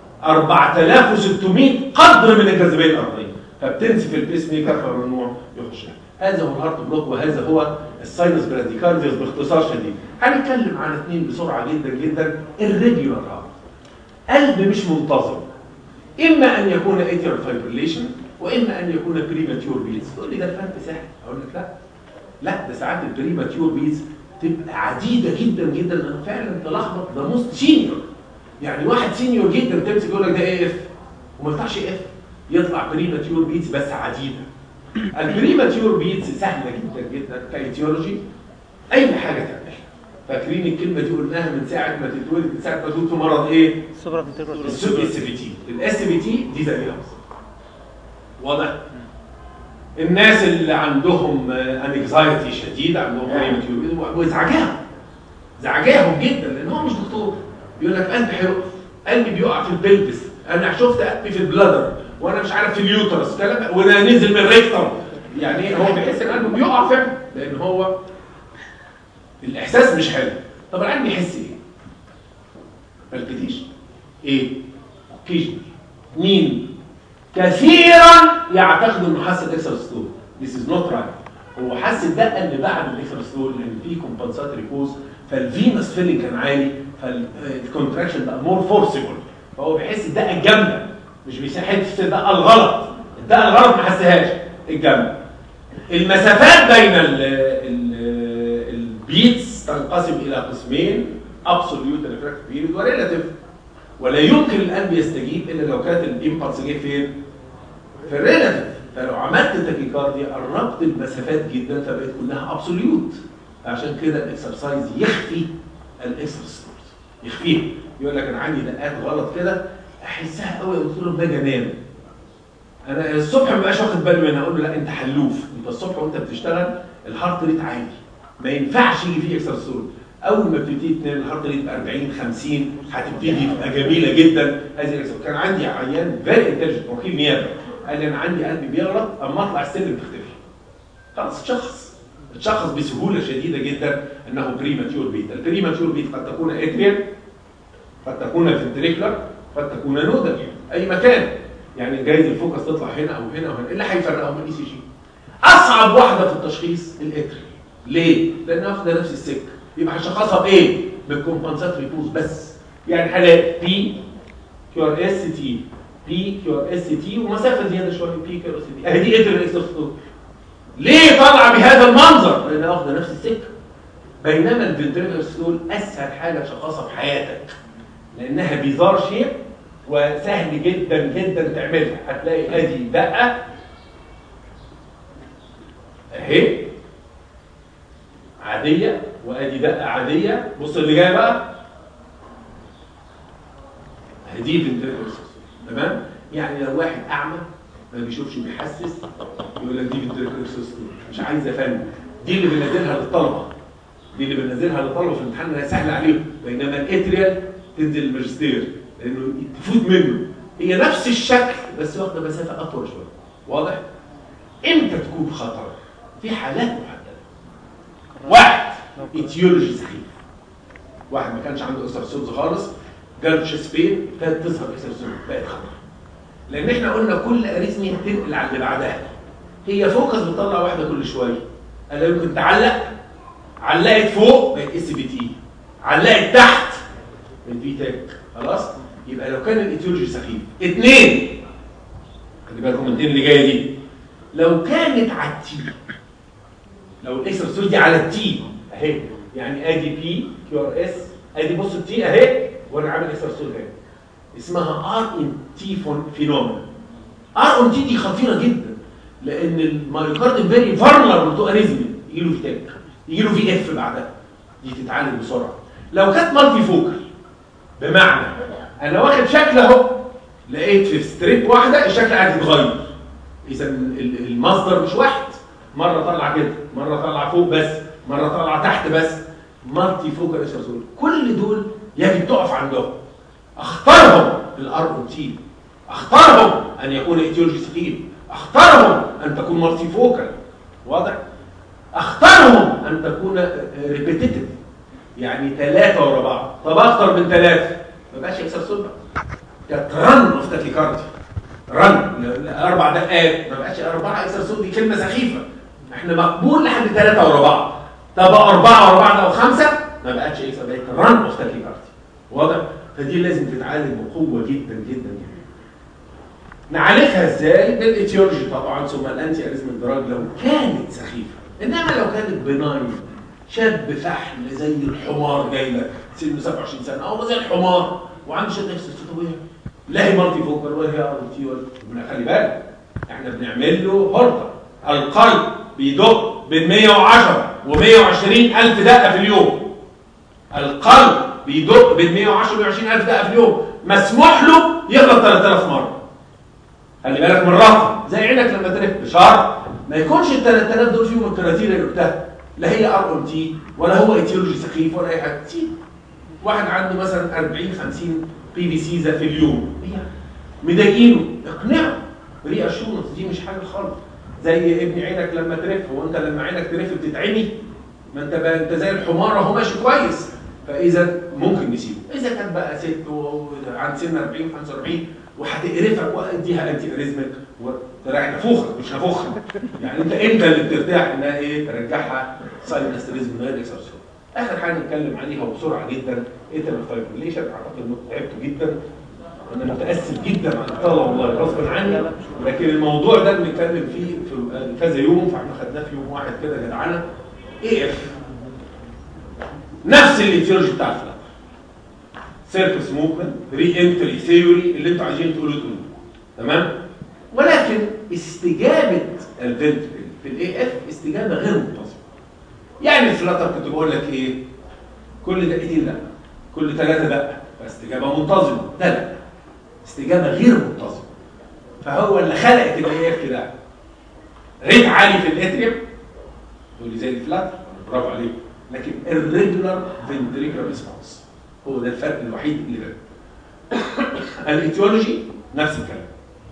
4600 قدر من الجاذبيه الارضيه، فبتنسف البيس ميكر فممنوع يخش. هذا هو الهارت بلوك، وهذا هو الساينس براديكارديوس باختصار شديد. هنتكلم عن اثنين بسرعه جدا جدا. الريجولار هارت، قلب مش منتظم، اما ان يكون اتريال فايبريليشن واما ان يكون بريماتيور بيتس. تقول لي ده الفرق سهل، اقول لك لا ده ساعات البريماتيور بيتس تبقى عديده جدا جدا ان فعلا تلخبط. ده موست سينيور، يعني واحد سينيور جدا تمسك يقول لك ده ايه اف وما يفتحش اف، يطلع بريماتيور بيتس بس عديده. البريماتيور بيتس سهله جدا جدا كايتيولوجي، اي حاجه تعملها. فاكرين الكلمه دي قلناها من ساعه ما تتولد، من ساعه ما تقول في مرض ايه؟ السوبر اس بي تي. الاس بي تي دي زيها واضح؟ الناس اللي عندهم انكزايتي شديد، عندهم بريماتيور وازعجاهم جدا، لان هو مش دكتور. بيقول لك قلبي هيقف، قلبي بيقع في البلبس، انا شفت قلبي في البلادر وانا مش عارف في اليوترس كلام، وانا نزل من الريكتم. يعني هو بيحس ان قلبه بيقع فعلا، لان هو الاحساس مش حلو. طب العين بيحس ايه؟ بالبيتيشن ايه؟ اوكيجن. مين؟ كثيرا يعتقد انه حس الاكسترا. This is not right. هو حس الدقه اللي بعد الاكسترا لان في كومبنساتوري كوز، فالفينس فيلينج كان عالي، فالكونتراكشن بقى مور فورسبل، فهو بيحس الدقه الجامده، مش بيحس الدقه الغلط. الدقه الغلط ما حسهاش، الجامده. المسافات بين البيتس تنقسم الى قسمين: ابسوليوت ريفراكتيف بيريد وريلاتيف. ولا يمكن القلب يستجيب الا لو كانت الامبلس جه فين؟ في الريلاتيف. فلو عملت تاكيكارديا قربت المسافات جدا فبقت كلها ابسوليوت. عشان كده الاكسرسايز يخفي الاكسترا، يخفيها. يقول لك انا عندي دقات غلط كده احسها قوي، قلت له باجي انام انا الصبح ما بقاش واخد بالي منها، اقول له لا انت حلوف، انت الصبح وانت بتشتغل الهارت ريت عالي، ما ينفعش يجي فيه اكسترا. اول ما بتبتدي تنام الهارت ريت ب 40 50 هتبتدي تبقى جميله جدا. هذه الاكسبت. كان عندي عيان فيري انتليجنت وكيل نيابه قال لي انا عندي قلبي بيغلط اما اطلع السلم تختفي. خلاص اتشخص بسهوله شديده جدا انه بريماتيور بيتا. البريماتيور بيتا قد تكون اتريال، قد تكون فنتريكولار، قد تكون نودل، اي مكان. يعني جايز الفوكس تطلع هنا او هنا او هنا. ايه اللي هيفرقهم من الاي سي جي؟ اصعب واحده في التشخيص الاتريال. ليه؟ لانها واخده نفس السكه. يبقى هشخصها بايه؟ بالكومبنساتوري بوز بس. يعني هلاقي بي كيو ار اس تي، بي كيو ار اس تي ومسافه زياده شويه بي كيو ار اس تي. اهي دي اتريال اكسوستول. ليه طالعه بهذا المنظر؟ لانها واخده نفس السكه. بينما الفنتريكولار ستول اسهل حاجه تشخصها في حياتك، لانها بيزار شيء وسهل جدا جدا تعملها. هتلاقي ادي دقه اهي عاديه، وادي دقه عاديه. بص اللي جاي بقى، دي فنتريكولار ستول. تمام؟ يعني لو واحد اعمى ما بيشوفش بيحسس يقول لك دي فنتريكولار ستول، مش عايز افهم. دي اللي بننزلها للطلبه، دي اللي بننزلها للطلبه في الامتحان انها سهله عليهم. بينما الاتريال تنزل الماجستير لانه تفوت منه. هي نفس الشكل بس واخده مسافه اطول شويه. واضح؟ امتى تكون خطر؟ في حالات محدده. واحد ايتيولوجي سخيف، واحد ما كانش عنده اكسرسيوز خالص، جاله تشيست بين، ابتدت تظهر اكسرسيوز، بقت خطر. لان احنا قلنا كل اريثميا تنقل على اللي بعدها. هي فوكس بتطلع واحده كل شويه. انا يمكن تعلق، علقت فوق بقت اس بي تي، علقت تحت الفي تاك. خلاص؟ يبقى لو كان الايتيولوجي سخيف. اثنين، خلي بالكم من الاثنين اللي جايه دي، لو كانت على التي، لو الاكسرسيوز دي على التي اهي، يعني ادي بي كيو ار اس، ادي بص التي اهي وانا عامل اكسرسيوز اهي، اسمها ار ان تي فينومينا. ار ان تي دي خطيره جدا، لان المايوكارديوم فيري فارنر تو اريزمي، يجي له في تاك، يجي له في اف بعدها، دي تتعالج بسرعه. لو كانت مالتي فوكال، بمعنى انا واخد شكل اهو، لقيت في ستريب واحده الشكل قاعد يتغير، اذا المصدر مش واحد، مره طالعه كده، مره طالعه فوق بس، مره طالعه تحت بس، مالتي فوكال اكسرسيوز. كل دول يجب تقف عندهم. اختارهم الار او تي، اختارهم ان يكون ايتيولوجي سكيم، اختارهم ان تكون مالتي فوكال. واضح؟ اختارهم ان تكون ريبيتيتيف، يعني 3 ورا بعض. طب اكتر من 3 ما بقاش اكسرسيوز بقى، كانت رن اوف تاكيكارديا، رن 4 دقائق، ما بقاش 4 اكسرسيوز. دي كلمه سخيفه، احنا مقبول لحد 3 ورا بعض. طب 4 ورا بعض او 5 ما بقتش اكسرسيوز، بقت رن اوف تاكيكارديا. واضح؟ فدي لازم تتعالج بقوه جدا جدا جدا. نعالجها ازاي؟ بالايتيولوجي طبعا، ثم الانتي اريزميك دراج لو كانت سخيفه. انما لو كانت بناين، شاب فحل زي الحمار جاي لك سنه 27 سنه او زي الحمار وعنده شد نفس طبيعي، لا هي مالتي فوكال ولا هي ار تي ولا. خلي بالك احنا بنعمل له هورتا، القلب بيدق بين 110 و120 الف دقه في اليوم. القلب بيدق بين 110 و120 الف دقه في اليوم، مسموح له يغلط 3000 مره. خلي بالك من الرقم، زي عينك لما تلف بشهر ما يكونش ال 3000 دول فيهم الكراتين اللي جبتها، لا هي ار ام تي ولا هو ايتيولوجي سخيف ولا اي حاجه. تي واحد عنده مثلا 40 50 بي في سيزا في اليوم، هي مضايقينه، اقنعه ري اشورنس، دي مش حاجه خالص. زي ابن عينك لما تلف، وانت لما عينك تلف بتتعمي، ما انت زي الحمار اهو ماشي كويس، فاذا ممكن نسيبه. اذا كان بقى ست عند سن 40 45 وهتقرفك واديها انتي اريزميك وتراجع نفوخك مش نفوخك، يعني انت اللي بترتاح انها ايه ترجعها سايلنس ريزم من غير اكسرسيز. اخر حاجه نتكلم عليها وبسرعه جدا، اترال فايبريليشن. اعتقد انكم تعبتوا جدا، انا متاسف جدا على الطلبه والله غصبا عني، لكن الموضوع ده بنتكلم فيه في كذا يوم، فاحنا خدناه في يوم واحد كده جدعانه. اي اف نفس الايتيولوجي بتاع الفلاتر، سيركس موفمنت، ري انتري ثيوري، اللي انتوا عايزين تقولوه. تمام؟ ولكن استجابه الفنتريكل في الاي اف استجابه غير منتظمه. يعني الفلاتر كنت بقول لك ايه؟ كل دقيقتين لا، كل 3 دقائق، فاستجابه منتظمه. ده لا، استجابه غير منتظمه. فهو اللي خلقت الاي اف ده ريت عالي في الاتريوم، تقول لي زي الفلاتر، برافو عليك. لكن الريجولار فنتريكولار ريسبونس هو ده الفرق الوحيد اللي بينهم. الايتيولوجي نفس الكلام.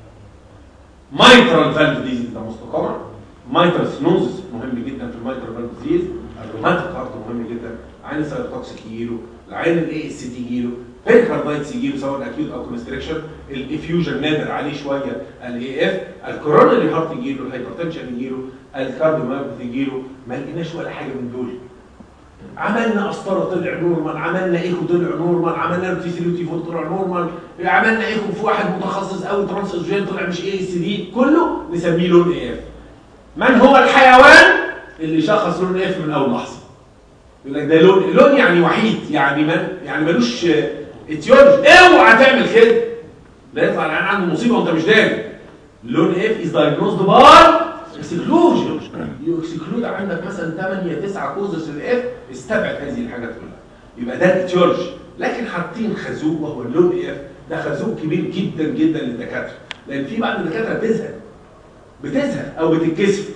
مايترال فالف ديزيز ده مستقر، مايترال سنوزس مهم جدا في المايترال فالف ديزيز، الروماتيك هارت مهم جدا، عين السيروتوكسيك يجيله، العين الاي اس تي يجيله، بيريكاردايتس يجيله سواء اكيوت او كونستريكشن، الافيوجن نادر عليه شويه، الاي اف، الكوروناري هارت يجيله، الهايبرتنشن يجيله، الكارديوميوباثي يجيله، ما لقيناش ولا حاجه من دول. عملنا قسطره طلع نورمال، عملنا ايكو طلع نورمال، عملنا تي 3 تي 4 طلع نورمال، عملنا ايكو في واحد متخصص قوي ترانس اوزجين طلع مش اي اس دي، كله نسميه لون اي اف. من هو الحيوان اللي شخص لون اف من اول لحظه؟ يقول لك ده لون يعني وحيد، يعني ملوش اتيولوجي، اوعى تعمل كده، ده يطلع العيان عنده مصيبه وانت مش داري. لون اف از دايجنوزد باي اكسكلوجن، يكسكلود عندك مثلا 8 9 كوزز الاف، استبعد هذه الحاجات كلها، يبقى ده الاتيولوجي. لكن حاطين خازوق وهو اللون اف، ده خازوق كبير جدا جدا للدكاتره، لان في بعض الدكاتره بتزهق او بتتكسف.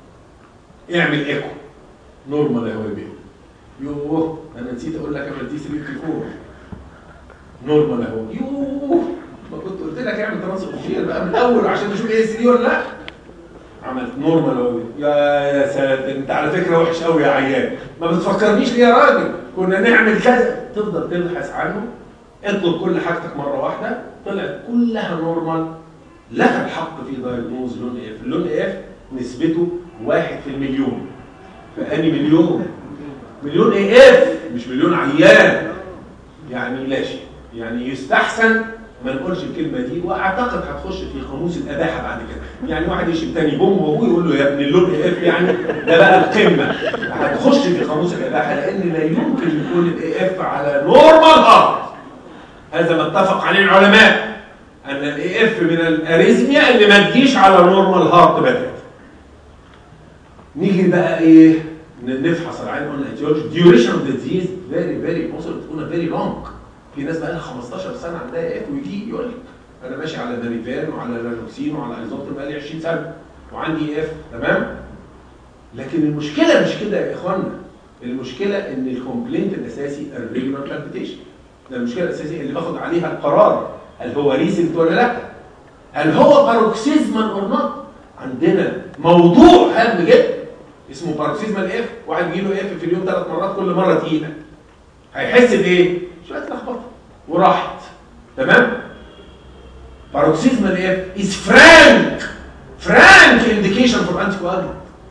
اعمل ايكو نورمال يا حبيبي، يوه انا نسيت اقول لك اعمل تي 3 تي 4 نورمال اهو، يوه ما كنت قلت لك اعمل ترانس اوفير بقى من الاول عشان تشوف ايه اس دي ولا لا. عملت نورمال اهو، يا ساتر انت على فكره وحش قوي يا عيان، ما بتفكرنيش ليه يا راجل؟ كنا نعمل كذا، تفضل تبحث عنه، اطلب كل حاجتك مره واحده، طلعت كلها نورمال، لك الحق في دايجنوز لون اف. اللون اف نسبته 1 في المليون، فاني مليون اي اف مش مليون عيان، يعني لا شيء، يعني يستحسن ما نقولش الكلمه دي، واعتقد هتخش في قاموس الاباحه بعد كده. يعني واحد يشتم تاني بوم وابوه يقول له يا ابن اللون اي اف، يعني ده بقى القمه، هتخش في قاموس الاباحه، لان لا يمكن يكون الاي اف على نورمال هارت. هذا ما اتفق عليه العلماء، ان الاي اف من الاريزميا اللي ما تجيش على نورمال هارت بتاتا. نيجي بقى ايه نفحص العين، قلنا ايتيولوجي، ديوريشن اوف ذا ديزيز فيري بوسيبل تكون فيري لونج. في ناس بقى لها 15 سنه عندها اف ويجي يقول لك انا ماشي على دانيفان وعلى لانوكسين وعلى ايزوبتر بقى لي 20 سنه وعندي اف، تمام؟ لكن المشكله مش كده يا اخوانا، المشكله ان الكومبلينت الاساسي الريجولار بالبيتيشن، ده المشكله الاساسيه اللي باخد عليها القرار، هل هو ريسنت ولا لا؟ هل هو باروكسيزمال اور نوت؟ عندنا موضوع هام جدا اسمه باروكسيزمال اف، واحد بيجي له اف في اليوم 3 مرات، كل مره تقيله، هيحس بايه؟ شويه لخبطه وراحت، تمام؟ باروكسيزمال اف از فرانك انديكيشن فور انتي كواجولانت.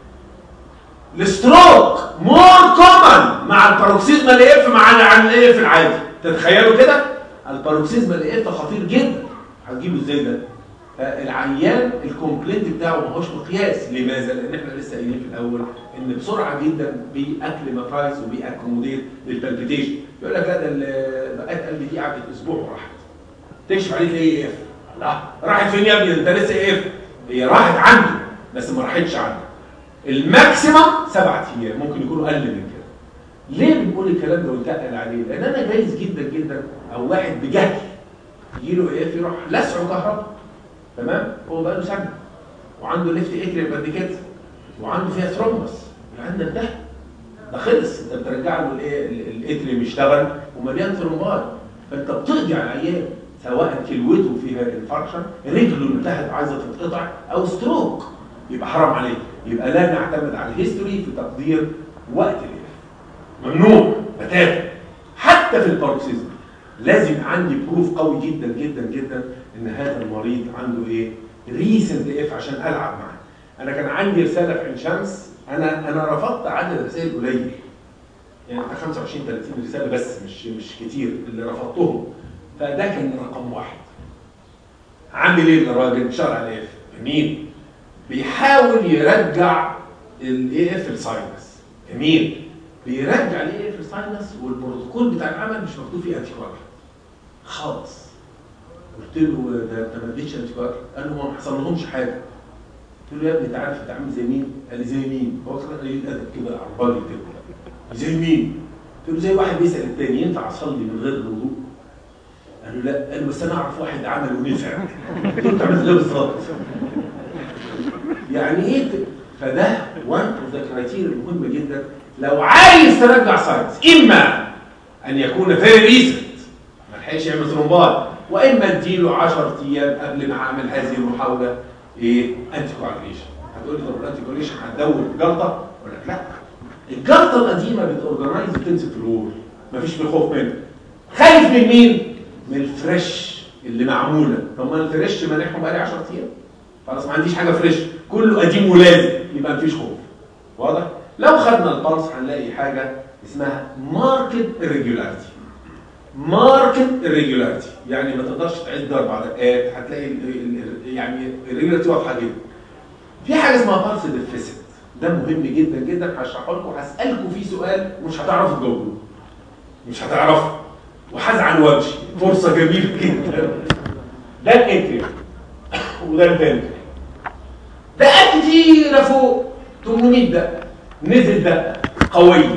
الستروك مور كومن مع الباروكسيزمال اف عن الاف العادي، تتخيلوا كده؟ الباروكسيزمال اف خطير جدا، هتجيبه ازاي ده؟ العيان الكومبلينت بتاعه ما هوش مقياس، لماذا؟ لان احنا لسه قايلين في الاول ان بسرعه جدا بيأكليماتايز وبيأكوموديت للبالبيتيشن، يقول لك لا ده دقات قلبي دي قعدت اسبوع وراحت، تكشف عليه تلاقيه اف، لا راحت فين يا ابني؟ انت لسه اف، هي راحت عنده بس ما راحتش عنده. الماكسيمم 7 ايام، ممكن يكونوا اقل من كده. ليه بنقول الكلام ده ونتقل عليه؟ لان انا جايز جدا جدا او واحد بجهل يجي له اف يروح لسعه كهرباء، تمام؟ هو بقى له سنه وعنده ليفت اتريم قد كده وعنده فيها ثرومبس، عندك ده خلص، انت بترجع له الاتريم يشتغل ومليان ثرومبات، فانت بتقضي على العيان سواء كلوته فيها انفاركشن، رجله انتهت عايزه تتقطع، او ستروك، يبقى حرام عليك. يبقى لا نعتمد على الهيستوري في تقدير وقت الاف، ممنوع بتاتا. حتى في الباروكسيزم لازم عندي بروف قوي جدا جدا جدا ان هذا المريض عنده ايه؟ ريسنت اف عشان العب معاه. انا كان عندي رساله في عين شمس، انا رفضت عدد رسائل قليل، يعني 25 30 رساله بس، مش كتير اللي رفضتهم، فده كان رقم 1. عامل ايه الراجل؟ شرع الاف، جميل، بيحاول يرجع الاي اف الساينس، جميل، بيرجع الاي اف الساينس، والبروتوكول بتاع العمل مش مكتوب فيه انتي كواجولانت خالص. قلت له ده انت ما اديتش انتي كواجولانت؟ قال له ما حصلهمش حاجه. قلت له يا ابني انت عارف انت عامل زي مين؟ قال لي زي مين؟ هو كان قليل الادب كده، عربالي كده، زي مين؟ قلت له زي واحد بيسال الثاني ينفع اصلي من غير الوضوء؟ قال له لا. قال له بس انا اعرف واحد عمل ونفع. قلت له انت عملت ايه بالظبط؟ يعني ايه؟ فده وان اوف ذا كرايتيريا المهمه جدا لو عايز ترجع ساينس اما ان يكون فيري ريسنت ما لحقش يعمل ثرومبات، واما اديله 10 ايام قبل ما اعمل هذه المحاوله انتي كواجوليشن. هتقول لي طب الانتي كواجوليشن هتدور جلطه؟ اقول لك لا، الجلطه القديمه بتورجنايز بتمسك في الرول، مفيش فيه خوف منه. خايف من مين؟ من الفريش اللي معموله. طب ما الفريش مانعهم بقالي 10 ايام، خلاص ما عنديش حاجه فريش، كله قديم ولازم، يبقى مفيش خوف. واضح؟ لو خدنا البلس هنلاقي حاجه اسمها ماركت irregularity. ماركت irregularity يعني ما تقدرش تعد 4 دقات، هتلاقي يعني irregularity واضحه جدا. في حاجه اسمها بلس ديفيسيت، ده مهم جدا جدا، هشرحه لكم، هسالكم فيه سؤال مش هتعرفوا تجاوبوه، مش هتعرفوا، وهزعل وجهي، فرصه جميله جدا. ده الانتريور وده الفنتريور، دقات كتيره فوق 800 دقه، نزل دقه قويه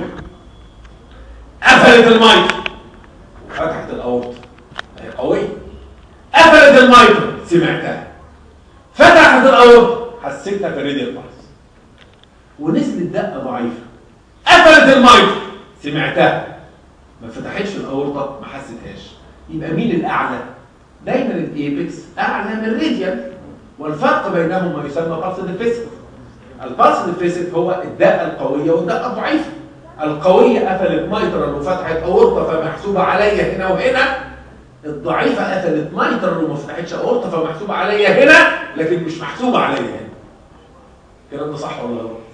قفلت المايتر وفتحت الاورطه، هي قويه. قفلت المايتر سمعتها، فتحت الاورطه حسيتها في الراديال باس. ونزلت دقه ضعيفه، قفلت المايتر سمعتها، ما فتحتش الاورطه ما حسيتهاش. يبقى مين الاعلى؟ دايما الايبكس اعلى من الراديال، والفرق بينهم ما يسمى بلس ديفيسيت. البلس ديفيسيت هو الدقه القويه والدقه الضعيفه. القويه قفلت مايترال وفتحت اورطه فمحسوبه عليا هنا وهنا، الضعيفه قفلت مايترال وما فتحتش اورطه فمحسوبه عليا هنا لكن مش محسوبه عليا هنا. الكلام ده صح ولا غلط؟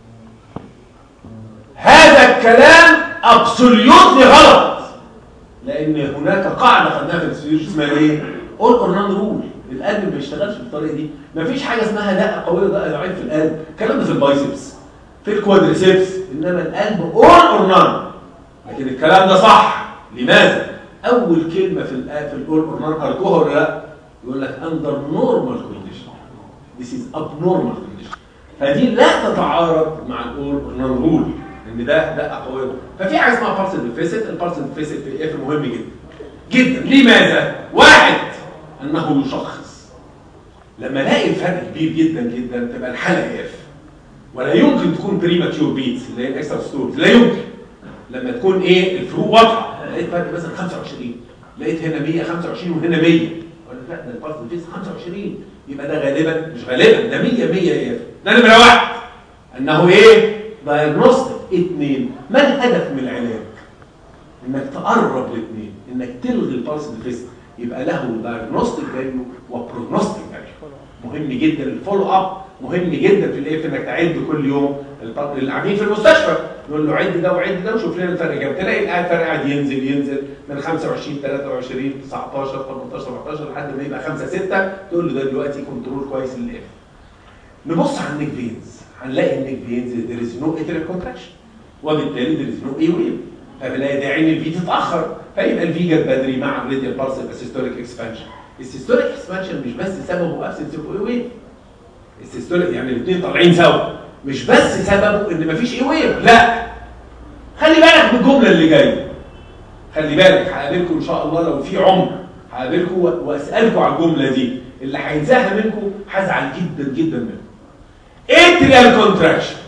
هذا الكلام ابسوليوتلي غلط، لان هناك قاعده خدناها في الفسيولوجي اسمها ايه؟ اول اور نون رول. القلب ما بيشتغلش بالطريقه دي، مفيش حاجه اسمها دقه قويه ودقه ضعيفه في القلب، الكلام ده في البايسبس في الكوادريسبس، انما القلب اول اور نون. لكن الكلام ده صح. لماذا؟ اول كلمه في الاول اور نون قرأتوها ولا لا؟ يقول لك اندر نورمال كونديشن، ذيس از اب نورمال كونديشن. فدي لا تتعارض مع الاول اور نون رول، ان ده دقه قويه. ففي حاجه اسمها بلس ديفيسيت. البلس ديفيسيت في الاف مهم جدا جدا. لماذا؟ واحد، انه يشخص. لما الاقي الفرق كبير جدا جدا تبقى الحاله اف، ولا يمكن تكون بريماتيور بيتس اللي هي الاكسترا ستورز، لا يمكن. لما تكون الفروق واضحه، لقيت فرق مثلا 25، لقيت هنا 125 وهنا 100، اقول لك لا ده البلس ديفيسيت 25، يبقى ده غالبا مش غالبا ده 100 اف. ده نمره واحد، انه دايجنوستيك. 2، ما الهدف من العلاج؟ انك تقرب الاثنين، انك تلغي البلس ديفيسيت، يبقى له دايجنوستيك فاليو وبروجنوستيك فاليو. مهم جدا الفولو اب، مهم جدا في الاف انك تعد كل يوم. اللي قاعدين في المستشفى نقول له عد ده وعد ده وشوف لنا الفرق كام، تلاقي الفرق قاعد ينزل من 25 23 19 18 17 لحد ما يبقى 5 6، تقول له ده دلوقتي كنترول كويس للاف. نبص على النيك فينز، هنلاقي النيك فينز there is no atrial contraction، وبالتالي there is no A wave، فبنلاقي داعي ان الفي تتاخر، فيبقى الفي جت بدري مع الراديال بالس السيستوليك اكسبانشن. السيستوليك اكسبانشن مش بس سببه ابسنس اوف اي ويف، السيستوليك يعني الاثنين طالعين سوا، مش بس سببه ان مفيش اي ويف، لا. خلي بالك من الجمله اللي جايه، خلي بالك، هقابلكم ان شاء الله لو في عمر، هقابلكم واسالكم على الجمله دي، اللي هينساها منكم هزعل جدا جدا منكم. atrial contraction.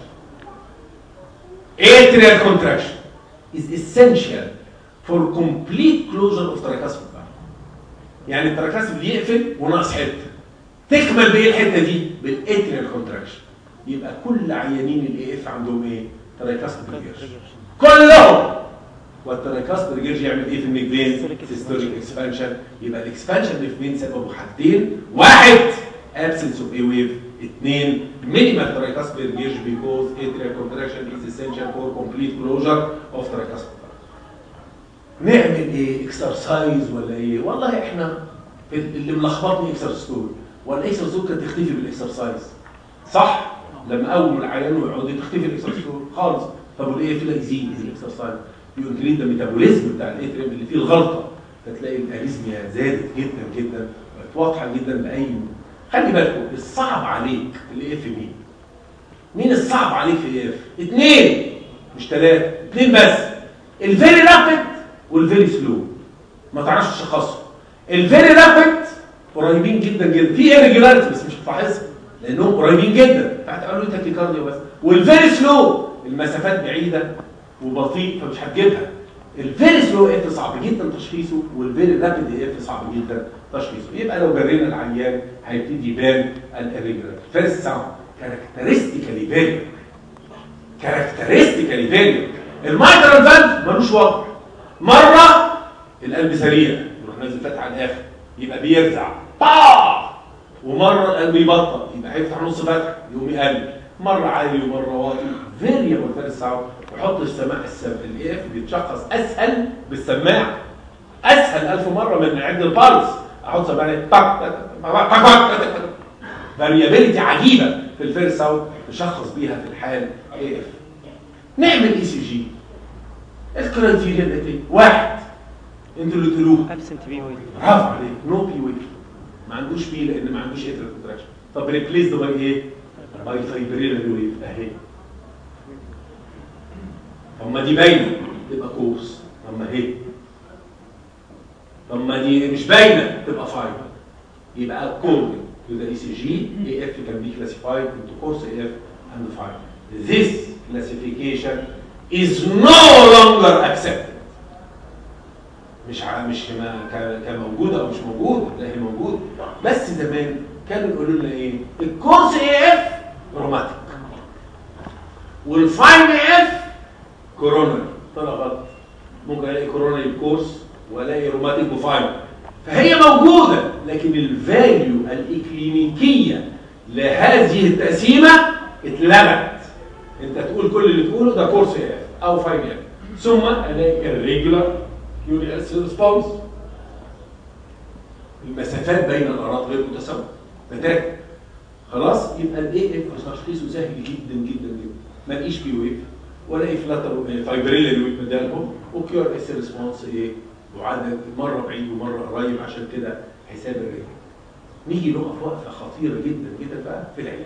atrial contraction is essential for complete closure of tricuspid valve. يعني التراكاسبيد يقفل وناقص حته، تكمل بايه الحته دي؟ بالاتريال كونتراكشن. يبقى كل عيانين الاي اف عندهم ايه؟ تراكاسبيد ريجرج كلهم. والتراكاسبيد ريجرج يعمل ايه في النيك فين؟ سيستوليك اكسبانشن. يبقى الاكسبانشن اللي في فين سببه حاجتين، واحد absence of a wave، 2 minimal tricuspid regurg because atrial contraction is essential for complete closure of tricuspid. نعمل ايه؟ اكسرسايز ولا ايه؟ والله احنا اللي ملخبطني اكسرسايز، والاكسرسايز كانت تختفي بالاكسرسايز، صح؟ لما اول العيان يقعد تختفي الاكسرسايز خالص. طب والايه؟ في يزيد الاكسرسايز، ينكريز الميتابوليزم بتاع الاتريم اللي فيه الغلطه، فتلاقي الاريزميا زادت جدا جدا، بقت واضحه جدا باي. خلي بالكم الصعب عليك الاي اف مين؟ مين الصعب عليك في الاي اف؟ 2 مش 3، 2 بس. الفيري رابيد والفيري سلو ما تعرفش تشخصهم. الفيري رابيد قريبين جدا جدا، في irregularity بس مش هتلاحظها لانهم قريبين جدا، فهتقولوا لي تاكيكارديا بس. والفيري سلو المسافات بعيده وبطيء فمش هتجيبها. الفيري سلو اف صعب جدا تشخيصه، والفيري رابيد اف صعب جدا تشخيصه. يبقى لو جرينا العيان هيبتدي يبان الاريجولار. فيرست ساوند كاركترستيكالي فيري، كاركترستيكالي فيري. المايترال فالف ملوش وضع، مره القلب سريع يروح نازل فاتح على الاخر يبقى بيرزع ومره القلب يبطأ يبقى هيفتح نص فتح يقوم يقلب، مره عالي ومره واطي. فيريبل فيرست ساوند. وحط السماع الاي اف بيتشخص اسهل بالسماعه، اسهل 1000 مره من عد البالس. احط سماعه فاريابيلتي عجيبه في الفيرست ساوند نشخص بيها في الحال اي اف. نعمل اي سي جي. الكرايتيريا الايه؟ واحد انتوا اللي تقولوها ابسنت بي ويت. برافو عليك، نو بي ويت، ما عندوش بي لان ما عندوش اتريال كونتراكشن. طب ريبليس باي ايه؟ باي فايبريلر ويف اهي. طب ما دي باينه تبقى كورس، طب ما هي، طب ما دي مش باينه تبقى فايبر. يبقى according to the ECG AF can be classified into coarse AF and fiber. This classification is no longer accepted. مش كموجوده او مش موجوده، لا هي موجوده. بس زمان كانوا يقولوا لنا ايه؟ الكورس AF روماتيك والفاين AF كورونري. طلع غلط، ممكن الاقي كورونري بكورس والاقي روماتيك بفاين. فهي موجوده لكن الفاليو الاكلينيكيه لهذه التقسيمه اتلغت. انت تقول كل اللي تقوله ده كورس اف او فاين اف، ثم الاقي الريجولار يو دي اس ريسبونس. المسافات بين الاراضي غير متساويه بتاتا. خلاص يبقى الاي اف تشخيصه سهل جدا جدا جدا. ما لقيش بي ويف ولا فلاتر فايبريلر ويف بدالهم، وكيو ار اس ريسبونس ايه؟ وعدد مره بعيد ومره قريب. عشان كده حساب الرجل. نيجي نقف وقفه خطيره جدا جدا بقى في العلاج.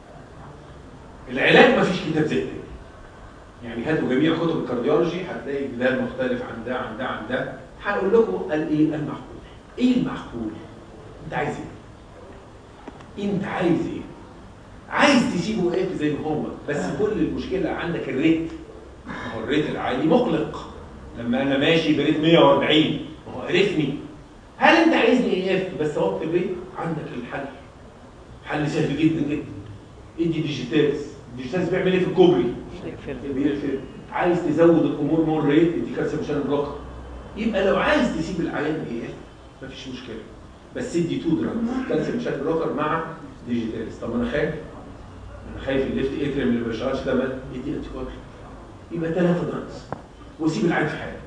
العلاج مفيش كتاب ذهني. يعني هاتوا جميع كتب الكارديولوجي هتلاقي جدال مختلف عن ده عن ده عن ده. هقول لكم الايه المعقول. ايه المعقول؟ انت عايز ايه؟ انت عايز ايه؟ عايز تسيبه ايه زي ما هو، بس كل المشكله عندك الريت. ما هو الريت العالي مقلق. لما انا ماشي بريت 140 هو عرفني. هل انت عايزني ايه اف بس اوطي الريت؟ عندك الحل. حل سهل جدا جدا. ادي ديجيتالز. الديجيتالز بيعمل ايه في الكوبري؟ بيقفل. عايز تزود الامور مور ريت ادي كالسيوم شانل بلوكر. يبقى لو عايز تسيب العيان ايه اف مفيش مشكله، بس ادي 2 دراجز كالسيوم شانل بلوكر مع ديجيتالز. طب انا خايف الليفت اتريم اللي ما بيشتغلش ده ادي انتي كوكل. يبقى 3 دراجز وسيب العين في حاله.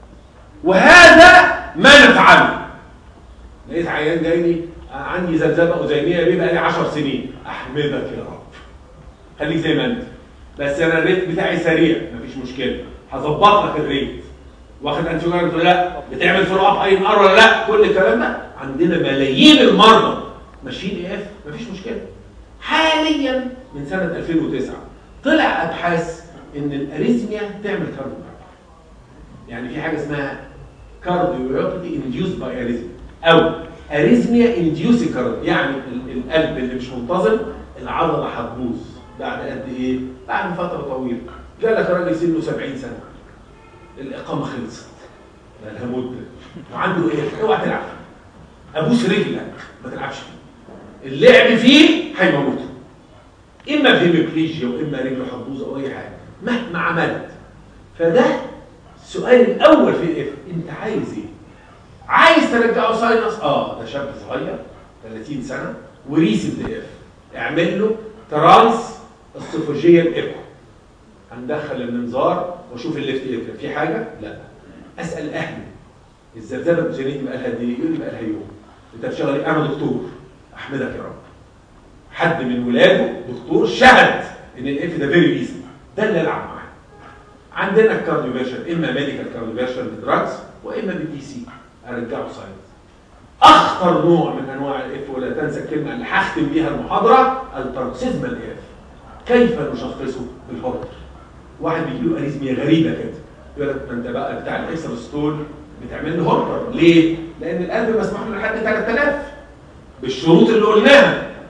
وهذا ما نفعله. لقيت عيان جاي لي عندي ذبذبه اذينيه بيبقى لي 10 سنين. احمدك يا رب، خليك زي ما انت، بس انا الريت بتاعي سريع مفيش مشكله، هظبط لك الريت. واخد انتيجارت ولا لا؟ بتعمل فولو اب اي ار ولا لا؟ كل الكلام ده عندنا ملايين المرضى ماشيين اي اف مفيش مشكله. حاليا من سنه 2009 طلع ابحاث ان الاريثميا تعمل كارديو. يعني في حاجه اسمها كارديوميوباثي انديوسد باي اريثميا او اريثميا انديوسد كارديو. يعني القلب اللي مش منتظم العضله هتبوظ بعد قد ايه؟ بعد فتره طويله. جالك راجل سنه 70 سنه الاقامه خلصت بقى لها مده وعنده ايه؟ اوعى تلعب. ابوس رجلك ما تلعبش فيه. اللعب فيه هيموته. اما هيموبليجيا واما رجله هتبوظ او اي حاجه مهما عملت. فده السؤال الاول في الاف، انت عايز ايه؟ عايز ترجعه ساينس؟ ده شاب صغير 30 سنه وريسنت اف، اعمل له ترانس اسوفاجيال ايكو. هندخل المنظار واشوف الليفت اتريم في حاجه؟ لا. اسال اهله الذبذبه الاذنيه بقى لها قد ايه؟ يقول لي بقى لها يوم. انت بتشتغل ايه؟ انا دكتور. احمدك يا رب. حد من ولاده دكتور شهد ان الاف ده فيري ريسنت. ده اللي العب معاه. عندنا الكارديوفيرشن اما ميديكال كارديوفيرشن بدراجز واما بالدي سي ارجعه ساينس. اخطر نوع من انواع الاف، ولا تنسى الكلمه اللي هختم بيها المحاضره، الباروكسيزمال اف. كيف نشخصه؟ بالهورتر. واحد بيجي له اريثميا غريبه كده يقول لك ما انت بقى بتاع الاكسترستول بتعمل له هورتر. ليه؟ لان القلب مسموح له لحد 3000 بالشروط اللي قلناها.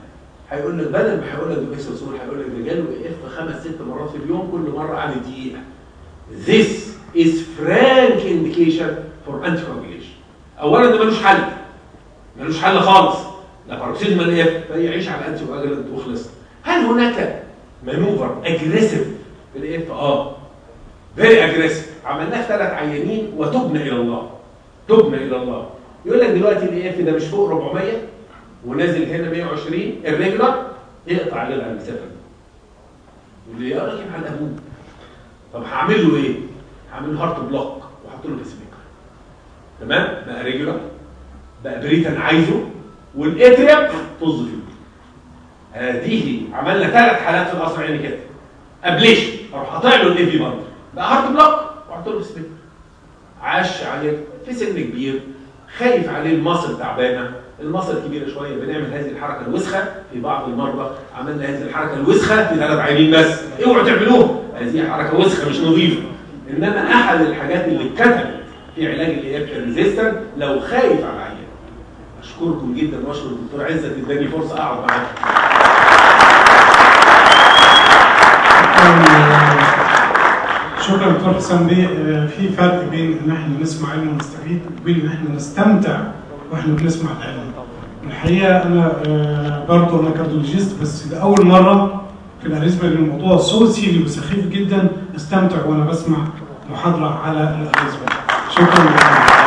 هيقول لك بدل ما هيقول لك ده اكسسول، هيقول لك ده جاله اي اف 5 6 مرات في اليوم، كل مره قعد دقيقه. This is frank indication for anticoagulation. اولا ده ملوش حل، ملوش حل خالص، ده باروكسيزمال اي اف، فيعيش على الانتي كواجولانت وخلص. هل هناك مانوفر اجريسيف في الاي اف؟ فيري اجريسيف. عملناه في 3 عيانين وتبنا الى الله، تبنا الى الله. يقول لك دلوقتي الاي اف ده مش فوق 400 ونازل هنا 120 الريجولار، يقطع عليه المسافه دي. واللي يقول لك على الابوب، طب هعمل له ايه؟ هعمل له هارت بلوك واحط له بيس ميكر. تمام؟ بقى ريجولار، بقى بريتن عايزه، والاتريم طز فيه. هذه عملنا 3 حالات في القصر عيني كده. ابليشن، اروح قاطع له الاي في برضه، بقى هارت بلوك واحط له بيس ميكر. عاش عليه في سن كبير، خايف عليه المصل تعبانه، المصل كبيره شويه، بنعمل هذه الحركه الوسخه في بعض المرضى. عملنا هذه الحركه الوسخه في 3 عيانين بس، اوعوا تعملوها، هذه حركه وسخه مش نظيفه. انما احد الحاجات اللي اتكتبت في علاج الاي اف ريزيستنت لو خايف على العيان. اشكركم جدا واشكر الدكتور عزت اداني فرصه اقعد معاكم. شكرا دكتور حسام بيه. في فرق بين ان احنا نسمع علم ونستفيد وبين ان احنا نستمتع واحنا بنسمع العلم. الحقيقه انا برضه انا كارديولوجيست، بس لاول مره في الاريزما الموضوع سوسي وسخيف جدا استمتع وانا بسمع محاضره على الاريزما. شكرا.